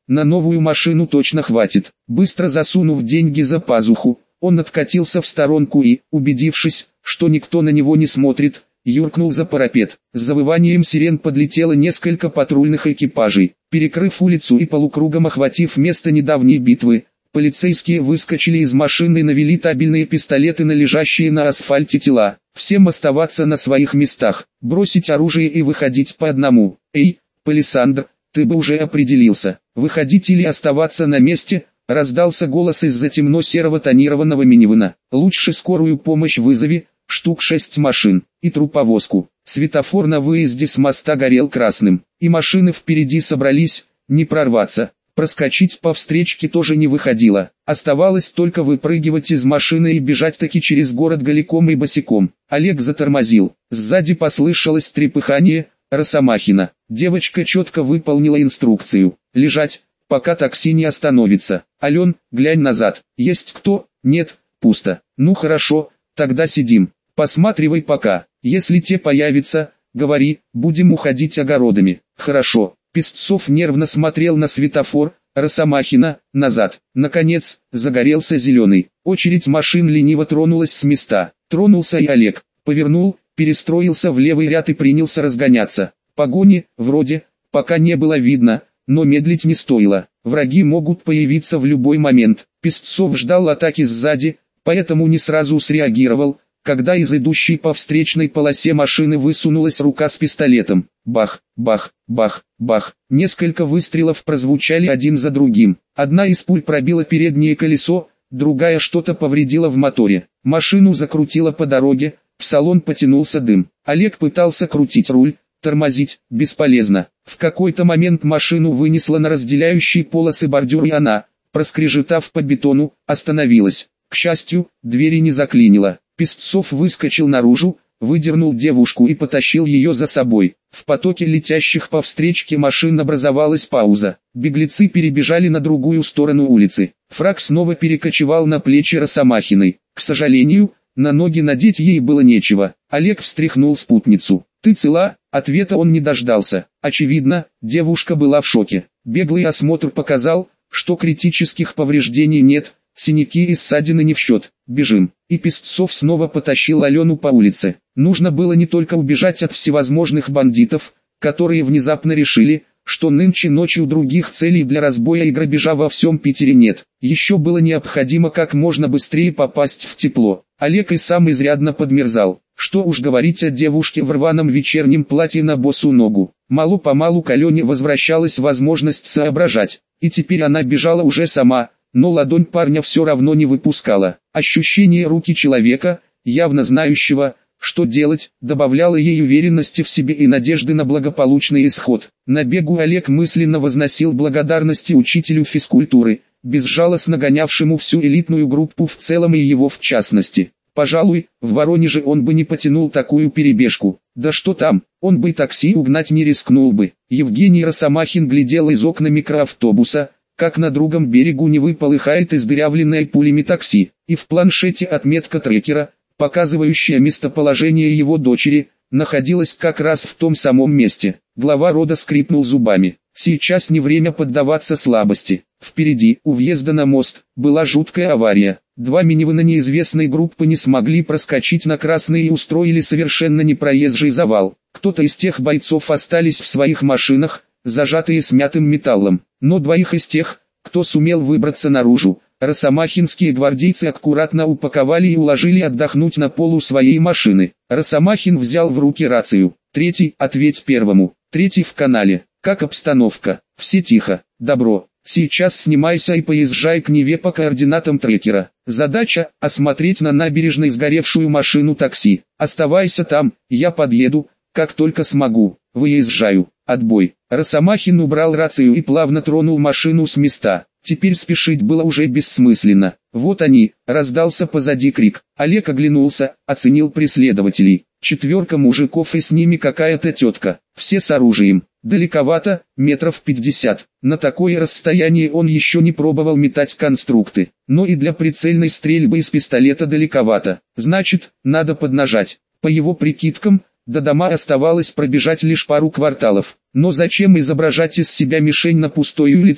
на новую машину точно хватит. Быстро засунув деньги за пазуху, он откатился в сторонку и, убедившись, что никто на него не смотрит, юркнул за парапет. С завыванием сирен подлетело несколько патрульных экипажей. Перекрыв улицу и полукругом охватив место недавней битвы, полицейские выскочили из машины и навели табельные пистолеты на лежащие на асфальте тела. Всем оставаться на своих местах, бросить оружие и выходить по одному. «Эй, Палисандр, ты бы уже определился, выходить или оставаться на месте?» Раздался голос из-за темно-серого тонированного минивэна. «Лучше скорую помощь вызови, штук 6 машин, и труповозку». Светофор на выезде с моста горел красным, и машины впереди собрались, не прорваться. Проскочить по встречке тоже не выходило. Оставалось только выпрыгивать из машины и бежать таки через город голиком и босиком. Олег затормозил. Сзади послышалось трепыхание Росомахина. Девочка четко выполнила инструкцию. Лежать, пока такси не остановится. Ален, глянь назад. Есть кто? Нет, пусто. Ну хорошо, тогда сидим. Посматривай пока. Если те появятся, говори, будем уходить огородами. Хорошо. Песцов нервно смотрел на светофор, Росомахина, назад. Наконец, загорелся зеленый. Очередь машин лениво тронулась с места. Тронулся и Олег. Повернул, перестроился в левый ряд и принялся разгоняться. Погони, вроде, пока не было видно, но медлить не стоило. Враги могут появиться в любой момент. Песцов ждал атаки сзади, поэтому не сразу среагировал, когда из идущей по встречной полосе машины высунулась рука с пистолетом. Бах, бах, бах, бах. Несколько выстрелов прозвучали один за другим. Одна из пуль пробила переднее колесо, другая что-то повредила в моторе. Машину закрутило по дороге, в салон потянулся дым. Олег пытался крутить руль, тормозить, бесполезно. В какой-то момент машину вынесло на разделяющие полосы бордюр и она, проскрежетав по бетону, остановилась. К счастью, двери не заклинило. Песцов выскочил наружу, выдернул девушку и потащил ее за собой. В потоке летящих по встречке машин образовалась пауза. Беглецы перебежали на другую сторону улицы. Фрак снова перекочевал на плечи Росомахиной. К сожалению, на ноги надеть ей было нечего. Олег встряхнул спутницу. «Ты цела?» Ответа он не дождался. Очевидно, девушка была в шоке. Беглый осмотр показал, что критических повреждений нет, синяки и ссадины не в счет. «Бежим». И Песцов снова потащил Алену по улице. Нужно было не только убежать от всевозможных бандитов, которые внезапно решили, что нынче ночью других целей для разбоя и грабежа во всем Питере нет. Еще было необходимо как можно быстрее попасть в тепло. Олег и сам изрядно подмерзал. Что уж говорить о девушке в рваном вечернем платье на босу ногу. Мало-помалу к Алене возвращалась возможность соображать, и теперь она бежала уже сама, но ладонь парня все равно не выпускала. Ощущение руки человека, явно знающего, что делать, добавляло ей уверенности в себе и надежды на благополучный исход. На бегу Олег мысленно возносил благодарности учителю физкультуры, безжалостно гонявшему всю элитную группу в целом и его в частности. Пожалуй, в Воронеже он бы не потянул такую перебежку. Да что там, он бы такси угнать не рискнул бы. Евгений Росомахин глядел из окна микроавтобуса, как на другом берегу Невы полыхает издырявленное пулями такси, и в планшете отметка трекера, показывающая местоположение его дочери, находилась как раз в том самом месте. Глава рода скрипнул зубами. Сейчас не время поддаваться слабости. Впереди, у въезда на мост, была жуткая авария. Два минивэна неизвестной группы не смогли проскочить на красный и устроили совершенно непроезжий завал. Кто-то из тех бойцов остались в своих машинах, зажатые смятым металлом. Но двоих из тех, кто сумел выбраться наружу, росомахинские гвардейцы аккуратно упаковали и уложили отдохнуть на полу своей машины. Росомахин взял в руки рацию. «Третий, ответь первому. Третий в канале. Как обстановка?» «Все тихо. Добро. Сейчас снимайся и поезжай к Неве по координатам трекера. Задача – осмотреть на набережной сгоревшую машину такси. Оставайся там, я подъеду, как только смогу. Выезжаю. Отбой». Росомахин убрал рацию и плавно тронул машину с места. Теперь спешить было уже бессмысленно. «Вот они!» – раздался позади крик. Олег оглянулся, оценил преследователей. 4 мужиков и с ними какая-то тетка. Все с оружием. Далековато, метров 50. На такое расстояние он еще не пробовал метать конструкты. Но и для прицельной стрельбы из пистолета далековато. Значит, надо поднажать. По его прикидкам, до дома оставалось пробежать лишь пару кварталов. Но зачем изображать из себя мишень на пустой улице,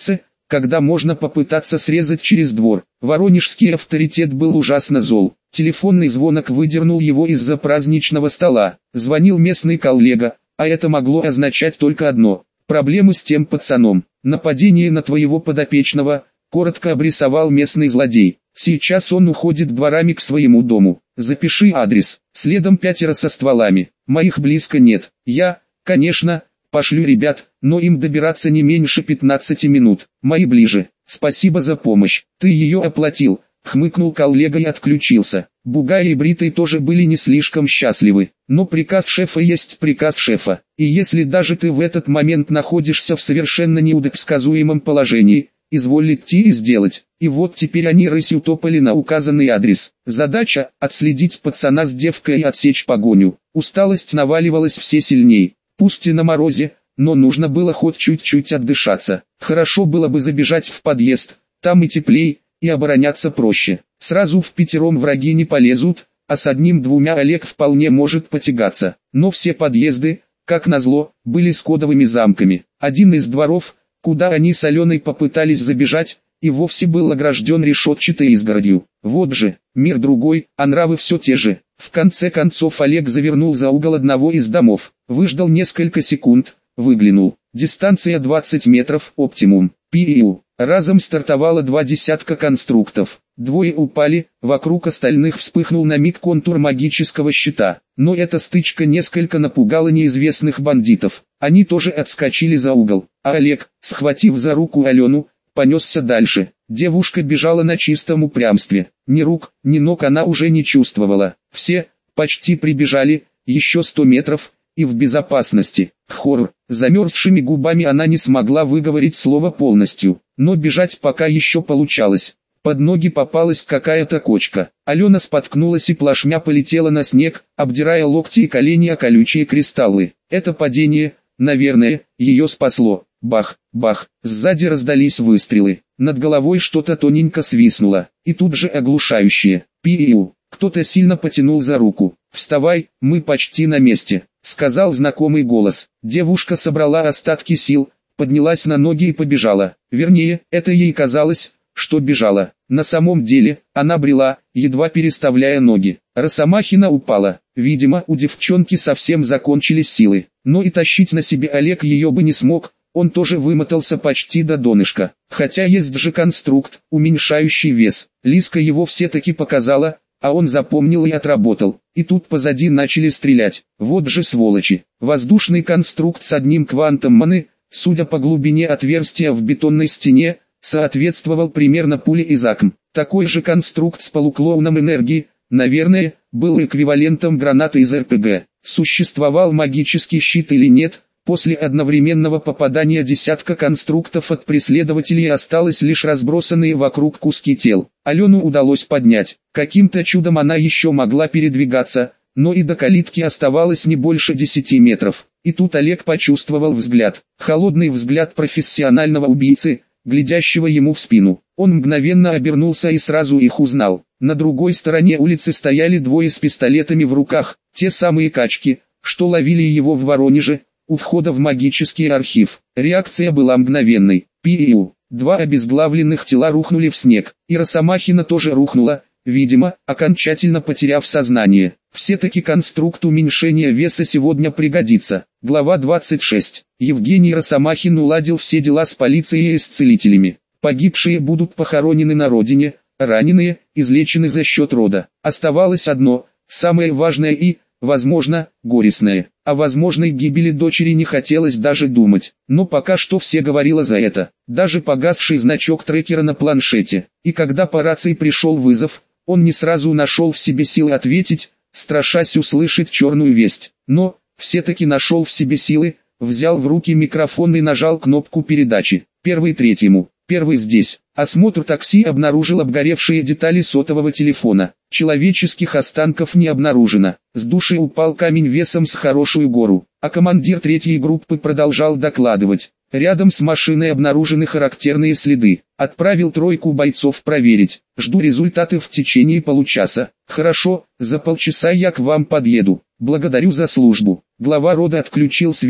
когда можно попытаться срезать через двор. Воронежский авторитет был ужасно зол. Телефонный звонок выдернул его из-за праздничного стола. Звонил местный коллега, а это могло означать только одно: проблемы с тем пацаном. Нападение на твоего подопечного, коротко обрисовал местный злодей. Сейчас он уходит дворами к своему дому. Запиши адрес. Следом 5 со стволами. Моих близко нет. Я, конечно, пошлю ребят, но им добираться не меньше 15 минут. Мои ближе. Спасибо за помощь. Ты ее оплатил. Хмыкнул коллега и отключился. Бугай и Бритый тоже были не слишком счастливы. Но приказ шефа есть приказ шефа. И если даже ты в этот момент находишься в совершенно неудобсказуемом положении, изволь идти и сделать. И вот теперь они рысью топали на указанный адрес. Задача — отследить пацана с девкой и отсечь погоню. Усталость наваливалась все сильней. Пусть и на морозе, но нужно было хоть чуть-чуть отдышаться. Хорошо было бы забежать в подъезд, там и теплей, и обороняться проще. Сразу впятером враги не полезут, а с одним-двумя Олег вполне может потягаться. Но все подъезды, как назло, были с кодовыми замками. Один из дворов, куда они с Аленой попытались забежать, и вовсе был огражден решетчатой изгородью. Вот же, мир другой, а нравы все те же. В конце концов Олег завернул за угол одного из домов, выждал несколько секунд, выглянул. Дистанция 20 метров, оптимум. Пиу. Разом стартовало 2 десятка конструктов. 2 упали, вокруг остальных вспыхнул на миг контур магического щита. Но эта стычка несколько напугала неизвестных бандитов. Они тоже отскочили за угол. А Олег, схватив за руку Алену, понесся дальше. Девушка бежала на чистом упрямстве. Ни рук, ни ног она уже не чувствовала. Все, почти прибежали, еще 100 метров, и в безопасности. Хоррор. Замерзшими губами она не смогла выговорить слово полностью, но бежать пока еще получалось. Под ноги попалась какая-то кочка. Алена споткнулась и плашмя полетела на снег, обдирая локти и колени о колючие кристаллы. Это падение, наверное, ее спасло. Бах, бах, сзади раздались выстрелы. Над головой что-то тоненько свистнуло, и тут же оглушающее. Пиу. Кто-то сильно потянул за руку. «Вставай, мы почти на месте», — сказал знакомый голос. Девушка собрала остатки сил, поднялась на ноги и побежала. Вернее, это ей казалось, что бежала. На самом деле, она брела, едва переставляя ноги. Росомахина упала. Видимо, у девчонки совсем закончились силы. Но и тащить на себе Олег ее бы не смог, он тоже вымотался почти до донышка. Хотя есть же конструкт, уменьшающий вес. Лиска его все-таки показала, а он запомнил и отработал. И тут позади начали стрелять. Вот же сволочи. Воздушный конструкт с одним квантом маны, судя по глубине отверстия в бетонной стене, соответствовал примерно пуле из АКМ. Такой же конструкт с полуклоуном энергии, наверное, был эквивалентом гранаты из РПГ. Существовал магический щит или нет? После одновременного попадания десятка конструктов от преследователей осталось лишь разбросанные вокруг куски тел. Алену удалось поднять. Каким-то чудом она еще могла передвигаться, но и до калитки оставалось не больше 10 метров. И тут Олег почувствовал взгляд. Холодный взгляд профессионального убийцы, глядящего ему в спину. Он мгновенно обернулся и сразу их узнал. На другой стороне улицы стояли двое с пистолетами в руках, те самые качки, что ловили его в Воронеже, у входа в магический архив. Реакция была мгновенной. Пиу. 2 обезглавленных тела рухнули в снег, и Росомахина тоже рухнула, видимо, окончательно потеряв сознание. Все-таки конструкт уменьшения веса сегодня пригодится. Глава 26. Евгений Росомахин уладил все дела с полицией и с целителями. Погибшие будут похоронены на родине, раненые излечены за счет рода. Оставалось одно, самое важное и, возможно, горестное. О возможной гибели дочери не хотелось даже думать, но пока что все говорило за это. Даже погасший значок трекера на планшете. И когда по рации пришел вызов, он не сразу нашел в себе силы ответить, страшась услышать черную весть. Но, все-таки нашел в себе силы, взял в руки микрофон и нажал кнопку передачи. Первый третьему. Первый здесь. Осмотр такси обнаружил обгоревшие детали сотового телефона. Человеческих останков не обнаружено. С души упал камень весом с хорошую гору. А командир третьей группы продолжал докладывать. Рядом с машиной обнаружены характерные следы. Отправил 3 бойцов проверить. Жду результаты в течение получаса. Хорошо, за полчаса я к вам подъеду. Благодарю за службу. Глава рода отключил связь,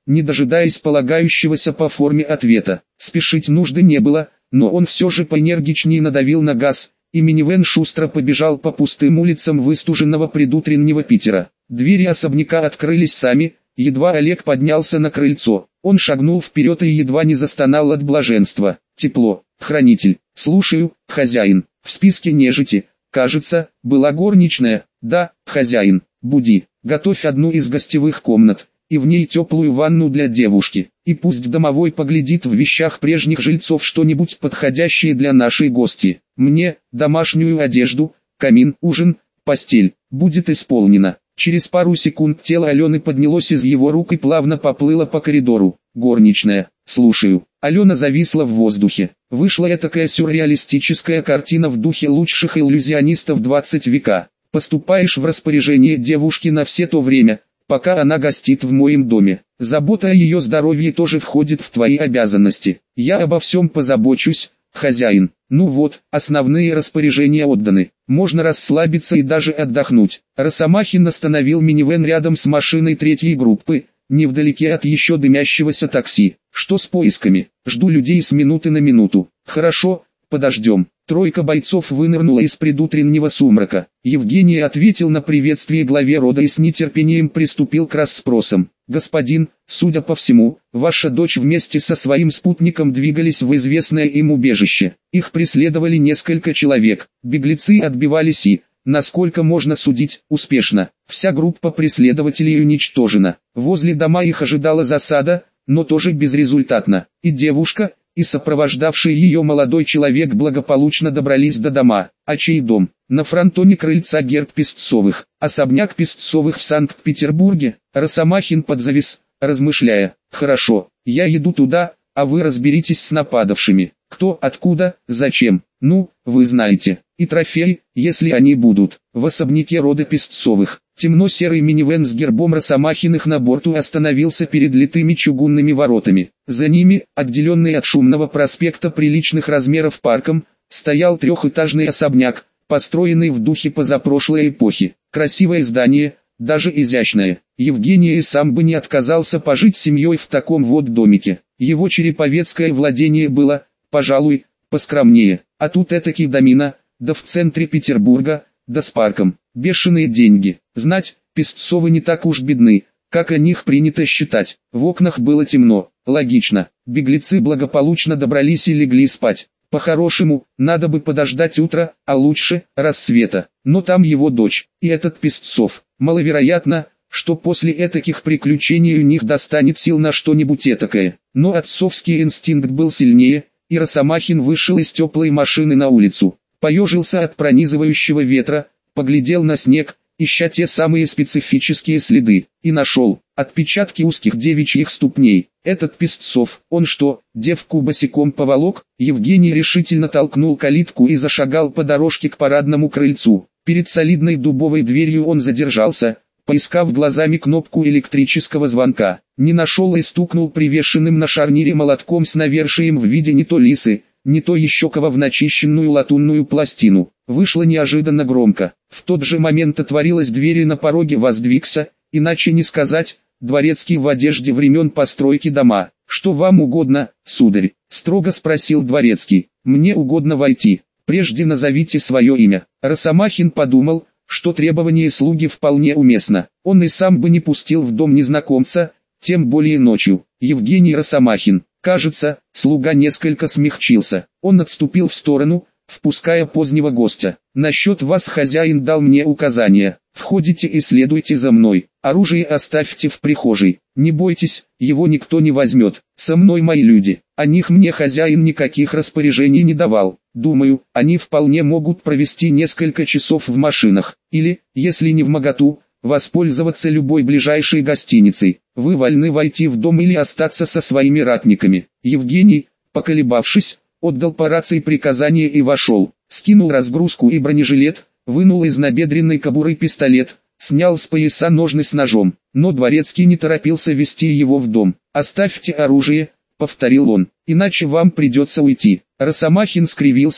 не дожидаясь полагающегося по форме ответа. Спешить нужды не было, но он все же поэнергичнее надавил на газ, и минивэн шустро побежал по пустым улицам выстуженного предутреннего Питера. Двери особняка открылись сами, едва Олег поднялся на крыльцо. Он шагнул вперед и едва не застонал от блаженства. Тепло. Хранитель. Слушаю, хозяин. В списке нежити, кажется, была горничная. Да, хозяин. Буди. Готовь одну из гостевых комнат, и в ней теплую ванну для девушки. И пусть домовой поглядит в вещах прежних жильцов что-нибудь подходящее для нашей гости. Мне, домашнюю одежду, камин, ужин, постель. Будет исполнено. Через пару секунд тело Алены поднялось из его рук и плавно поплыло по коридору. Горничная. Слушаю. Алена зависла в воздухе. Вышла этакая сюрреалистическая картина в духе лучших иллюзионистов 20 века. Поступаешь в распоряжение девушки на все то время, пока она гостит в моем доме. Забота о ее здоровье тоже входит в твои обязанности. Я обо всем позабочусь, хозяин. Ну вот, основные распоряжения отданы. Можно расслабиться и даже отдохнуть. Росомахин остановил минивэн рядом с машиной третьей группы, невдалеке от еще дымящегося такси. Что с поисками? Жду людей с минуты на минуту. Хорошо, подождем. Тройка бойцов вынырнула из предутреннего сумрака. Евгений ответил на приветствие главе рода и с нетерпением приступил к расспросам. «Господин, судя по всему, ваша дочь вместе со своим спутником двигались в известное им убежище. Их преследовали несколько человек. Беглецы отбивались и, насколько можно судить, успешно. Вся группа преследователей уничтожена. Возле дома их ожидала засада, но тоже безрезультатно. И девушка, и сопровождавший ее молодой человек благополучно добрались до дома. А чей дом? На фронтоне крыльца герб Пестцовых. Особняк Пестцовых в Санкт-Петербурге. Росомахин подзавис, размышляя. Хорошо, я иду туда, а вы разберитесь с нападавшими. Кто, откуда, зачем? Ну, вы знаете. И трофеи, если они будут. В особняке рода Пестцовых. Темно-серый минивэн с гербом Росомахиных на борту остановился перед литыми чугунными воротами. За ними, отделенный от шумного проспекта приличных размеров парком, стоял трехэтажный особняк, построенный в духе позапрошлой эпохи. Красивое здание, даже изящное. Евгений и сам бы не отказался пожить с семьей в таком вот домике. Его череповецкое владение было, пожалуй, поскромнее. А тут этакий домина, да в центре Петербурга, да с парком. Бешеные деньги. Знать, Пестцовы не так уж бедны, как о них принято считать. В окнах было темно. Логично. Беглецы благополучно добрались и легли спать. По-хорошему, надо бы подождать утра, а лучше, рассвета. Но там его дочь, и этот Пестцов. Маловероятно, что после этаких приключений у них достанет сил на что-нибудь этакое. Но отцовский инстинкт был сильнее, и Росомахин вышел из теплой машины на улицу. Поежился от пронизывающего ветра, поглядел на снег, ища те самые специфические следы, и нашел отпечатки узких девичьих ступней. Этот Пестцов, он что, девку босиком поволок? Евгений решительно толкнул калитку и зашагал по дорожке к парадному крыльцу. Перед солидной дубовой дверью он задержался, поискав глазами кнопку электрического звонка. Не нашел и стукнул привешенным на шарнире молотком с навершием в виде не то лисы, не то еще кого в начищенную латунную пластину. Вышло неожиданно громко. В тот же момент отворилась дверь и на пороге воздвигся, иначе не сказать, дворецкий в одежде времен постройки дома. «Что вам угодно, сударь?» — строго спросил дворецкий. «Мне угодно войти. Прежде назовите свое имя». Росомахин подумал, что требование слуги вполне уместно. Он и сам бы не пустил в дом незнакомца, тем более ночью. Евгений Росомахин. Кажется, слуга несколько смягчился. Он отступил в сторону, впуская позднего гостя. «Насчет вас хозяин дал мне указания. Входите и следуйте за мной. Оружие оставьте в прихожей. Не бойтесь, его никто не возьмет. Со мной мои люди. О них мне хозяин никаких распоряжений не давал. Думаю, они вполне могут провести несколько часов в машинах. Или, если не вмоготу, воспользоваться любой ближайшей гостиницей. Вы вольны войти в дом или остаться со своими ратниками». Евгений, поколебавшись, отдал по рации приказание и вошел. Скинул разгрузку и бронежилет, вынул из набедренной кобуры пистолет, снял с пояса ножны с ножом. Но дворецкий не торопился вести его в дом. «Оставьте оружие», — повторил он, — «иначе вам придется уйти». Росомахин скривился,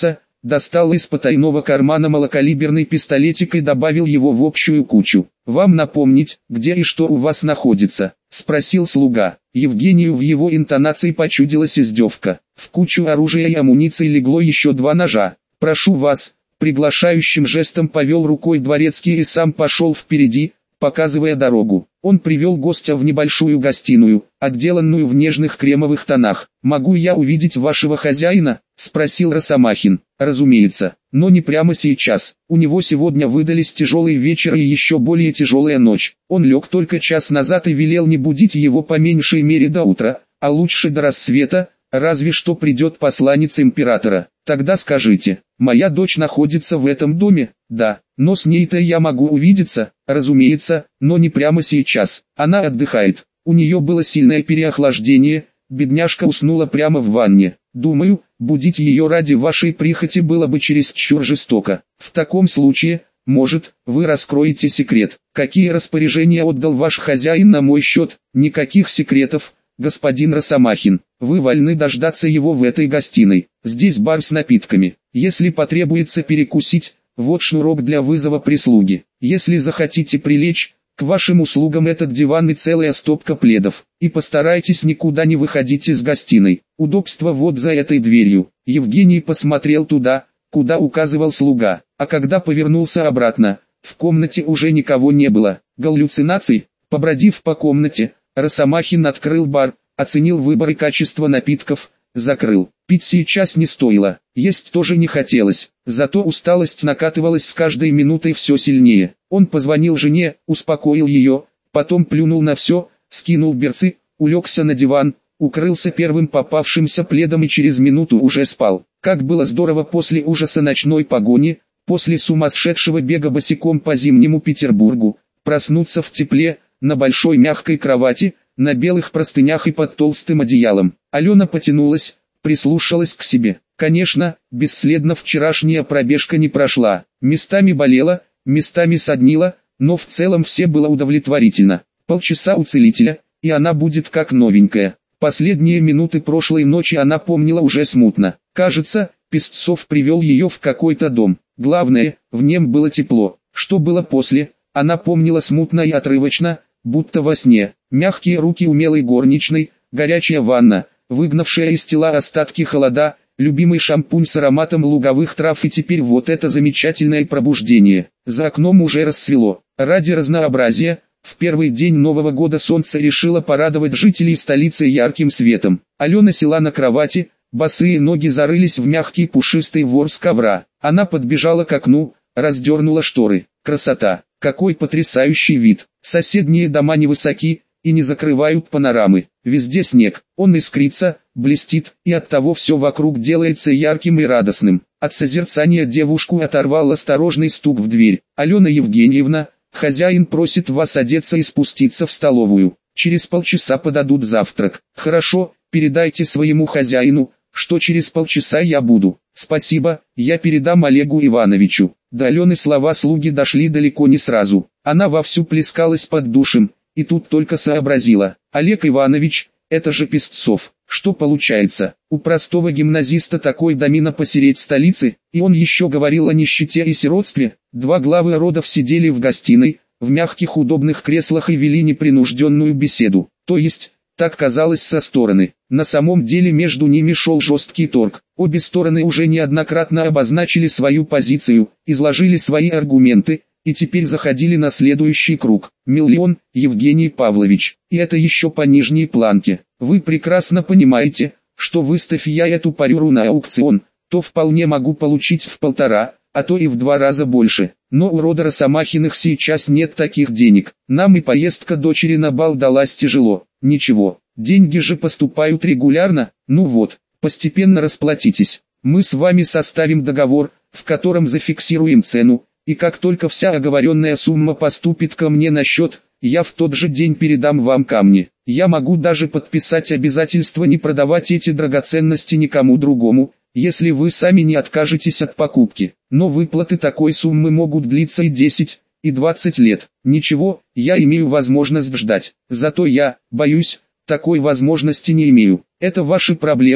достал из потайного кармана малокалиберный пистолетик и добавил его в общую кучу. «Вам напомнить, где и что у вас находится?» – спросил слуга. Евгению в его интонации почудилась издевка. В кучу оружия и амуниции легло еще 2 ножа. «Прошу вас», – приглашающим жестом повел рукой дворецкий и сам пошел впереди, показывая дорогу. Он привел гостя в небольшую гостиную, отделанную в нежных кремовых тонах. «Могу я увидеть вашего хозяина?» – спросил Росомахин. «Разумеется, но не прямо сейчас. У него сегодня выдались тяжелый вечер и еще более тяжелая ночь. Он лег только час назад и велел не будить его по меньшей мере до утра, а лучше до рассвета, разве что придет посланец императора. Тогда скажите, моя дочь находится в этом доме?» «Да, но с ней-то я могу увидеться, разумеется, но не прямо сейчас. Она отдыхает. У нее было сильное переохлаждение, бедняжка уснула прямо в ванне. Думаю, будить ее ради вашей прихоти было бы чересчур жестоко. В таком случае, может, вы раскроете секрет. Какие распоряжения отдал ваш хозяин на мой счет?» «Никаких секретов, господин Росомахин. Вы вольны дождаться его в этой гостиной. Здесь бар с напитками. Если потребуется перекусить, вот шнурок для вызова прислуги. Если захотите прилечь, к вашим услугам этот диван и целая стопка пледов. И постарайтесь никуда не выходить из гостиной. Удобство вот за этой дверью». Евгений посмотрел туда, куда указывал слуга, а когда повернулся обратно, в комнате уже никого не было. Галлюцинаций. Побродив по комнате, Росомахин открыл бар, оценил выбор и качество напитков, закрыл. Пить сейчас не стоило, есть тоже не хотелось, зато усталость накатывалась с каждой минутой все сильнее. Он позвонил жене, успокоил ее, потом плюнул на все, скинул берцы, улегся на диван, укрылся первым попавшимся пледом и через минуту уже спал. Как было здорово после ужаса ночной погони, после сумасшедшего бега босиком по зимнему Петербургу, проснуться в тепле, на большой мягкой кровати, на белых простынях и под толстым одеялом. Алена потянулась, прислушалась к себе. Конечно, бесследно вчерашняя пробежка не прошла. Местами болела, местами соднила, но в целом все было удовлетворительно. Полчаса у целителя, и она будет как новенькая. Последние минуты прошлой ночи она помнила уже смутно. Кажется, Песцов привел ее в какой-то дом. Главное, в нем было тепло. Что было после, она помнила смутно и отрывочно, будто во сне. Мягкие руки умелой горничной, горячая ванна, выгнавшая из тела остатки холода, любимый шампунь с ароматом луговых трав и теперь вот это замечательное пробуждение. За окном уже рассвело. Ради разнообразия, в первый день Нового года солнце решило порадовать жителей столицы ярким светом. Алена села на кровати, босые ноги зарылись в мягкий пушистый ворс ковра. Она подбежала к окну, раздернула шторы. Красота! Какой потрясающий вид! Соседние дома невысоки и не закрывают панорамы. Везде снег, он искрится, блестит, и оттого все вокруг делается ярким и радостным. От созерцания девушку оторвал осторожный стук в дверь. «Алена Евгеньевна, хозяин просит вас одеться и спуститься в столовую. Через полчаса подадут завтрак». «Хорошо, передайте своему хозяину, что через полчаса я буду». «Спасибо, я передам Олегу Ивановичу». До Алены слова слуги дошли далеко не сразу. Она вовсю плескалась под душем, и тут только сообразила. «Олег Иванович, это же Песцов. Что получается, у простого гимназиста такой домина посереть столицы?» И он еще говорил о нищете и сиротстве. Два главы родов сидели в гостиной, в мягких удобных креслах и вели непринужденную беседу. То есть, так казалось со стороны. На самом деле между ними шел жесткий торг. Обе стороны уже неоднократно обозначили свою позицию, изложили свои аргументы, и теперь заходили на следующий круг. «Миллион, Евгений Павлович, и это еще по нижней планке. Вы прекрасно понимаете, что выставь я эту парюру на аукцион, то вполне могу получить в 1,5, а то и в 2 раза больше. Но у рода Росомахиных сейчас нет таких денег. Нам и поездка дочери на бал далась тяжело. Ничего, деньги же поступают регулярно. Ну вот, постепенно расплатитесь. Мы с вами составим договор, в котором зафиксируем цену, и как только вся оговоренная сумма поступит ко мне на счет, я в тот же день передам вам камни. Я могу даже подписать обязательство не продавать эти драгоценности никому другому, если вы сами не откажетесь от покупки. Но выплаты такой суммы могут длиться и 10, и 20 лет. Ничего, я имею возможность ждать. Зато я, боюсь, такой возможности не имею. Это ваши проблемы,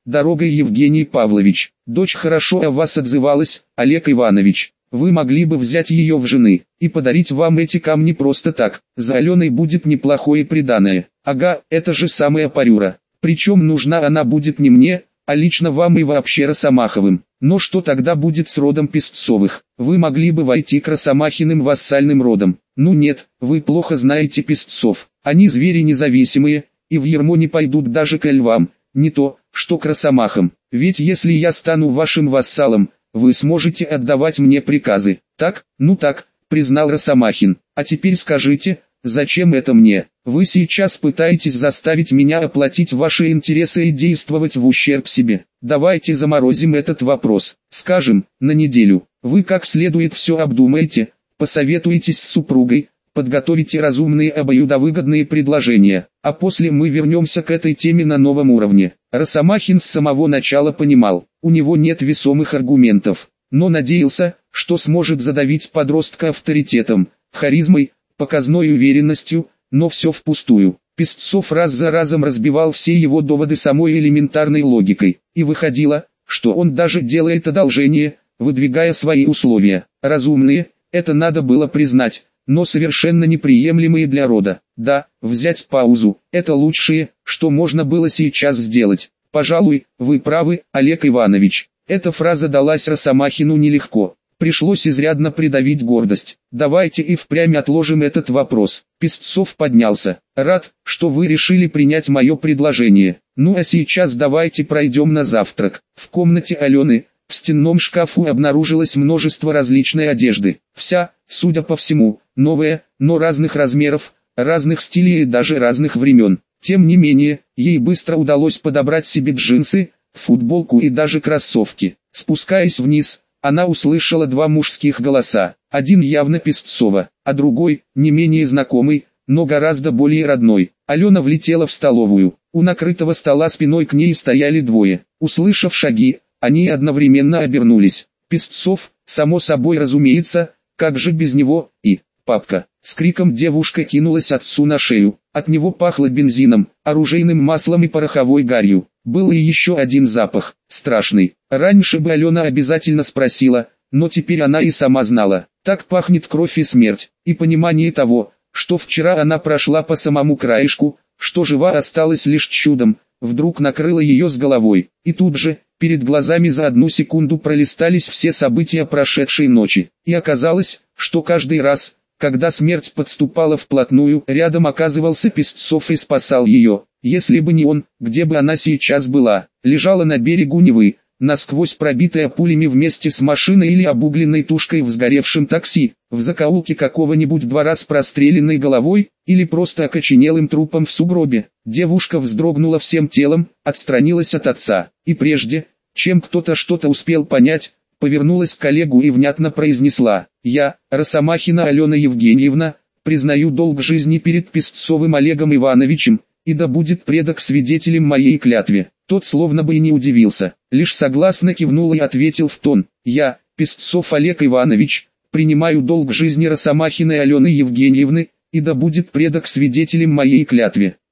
Дорогой Евгений Павлович, дочь хорошо о вас отзывалась, Олег Иванович. Вы могли бы взять ее в жены, и подарить вам эти камни просто так. За Аленой будет неплохое приданое. Ага, это же самая Парюра. Причем нужна она будет не мне, а лично вам и вообще Росомаховым. Но что тогда будет с родом Песцовых? Вы могли бы войти к Росомахиным вассальным родам. Ну нет, вы плохо знаете Песцов. Они звери независимые, и в ярмо не пойдут даже к львам, не то, что к Росомахам. Ведь если я стану вашим вассалом, вы сможете отдавать мне приказы. Так, ну так, признал Росомахин. А теперь скажите, зачем это мне? Вы сейчас пытаетесь заставить меня оплатить ваши интересы и действовать в ущерб себе. Давайте заморозим этот вопрос. Скажем, на неделю. Вы как следует все обдумаете, посоветуетесь с супругой, подготовите разумные обоюдовыгодные предложения, а после мы вернемся к этой теме на новом уровне. Росомахин с самого начала понимал, у него нет весомых аргументов, но надеялся, что сможет задавить подростка авторитетом, харизмой, показной уверенностью, но все впустую. Песцов раз за разом разбивал все его доводы самой элементарной логикой, и выходило, что он даже делает одолжение, выдвигая свои условия. Разумные, это надо было признать, но совершенно неприемлемые для рода. Да, взять паузу, это лучшее, что можно было сейчас сделать. Пожалуй, вы правы, Олег Иванович. Эта фраза далась Росомахину нелегко. Пришлось изрядно придавить гордость. Давайте и впрямь отложим этот вопрос. Песцов поднялся. Рад, что вы решили принять мое предложение. Ну а сейчас давайте пройдем на завтрак. В комнате Алены, в стенном шкафу обнаружилось множество различной одежды. Вся, судя по всему, новая, но разных размеров, разных стилей и даже разных времен. Тем не менее, ей быстро удалось подобрать себе джинсы, футболку и даже кроссовки. Спускаясь вниз, она услышала два мужских голоса. Один явно Песцова, а другой, не менее знакомый, но гораздо более родной. Алена влетела в столовую. У накрытого стола спиной к ней стояли двое. Услышав шаги, они одновременно обернулись. Песцов, само собой разумеется, как же без него, и «папка». С криком девушка кинулась отцу на шею. От него пахло бензином, оружейным маслом и пороховой гарью. Был и еще один запах, страшный. Раньше бы Алена обязательно спросила, но теперь она и сама знала. Так пахнет кровь и смерть, и понимание того, что вчера она прошла по самому краешку, что жива осталась лишь чудом, вдруг накрыло ее с головой. И тут же, перед глазами за одну секунду пролистались все события прошедшей ночи. И оказалось, что каждый раз, когда смерть подступала вплотную, рядом оказывался Песцов и спасал ее. Если бы не он, где бы она сейчас была? Лежала на берегу Невы, насквозь пробитая пулями вместе с машиной или обугленной тушкой в сгоревшем такси, в закоулке какого-нибудь двора с простреленной головой, или просто окоченелым трупом в сугробе. Девушка вздрогнула всем телом, отстранилась от отца, и прежде, чем кто-то что-то успел понять, повернулась к коллегу и внятно произнесла: «Я, Росомахина Алена Евгеньевна, признаю долг жизни перед Песцовым Олегом Ивановичем, и да будет предок свидетелем моей клятве». Тот словно бы и не удивился, лишь согласно кивнул и ответил в тон: «Я, Песцов Олег Иванович, принимаю долг жизни Росомахиной Алены Евгеньевны, и да будет предок свидетелем моей клятве».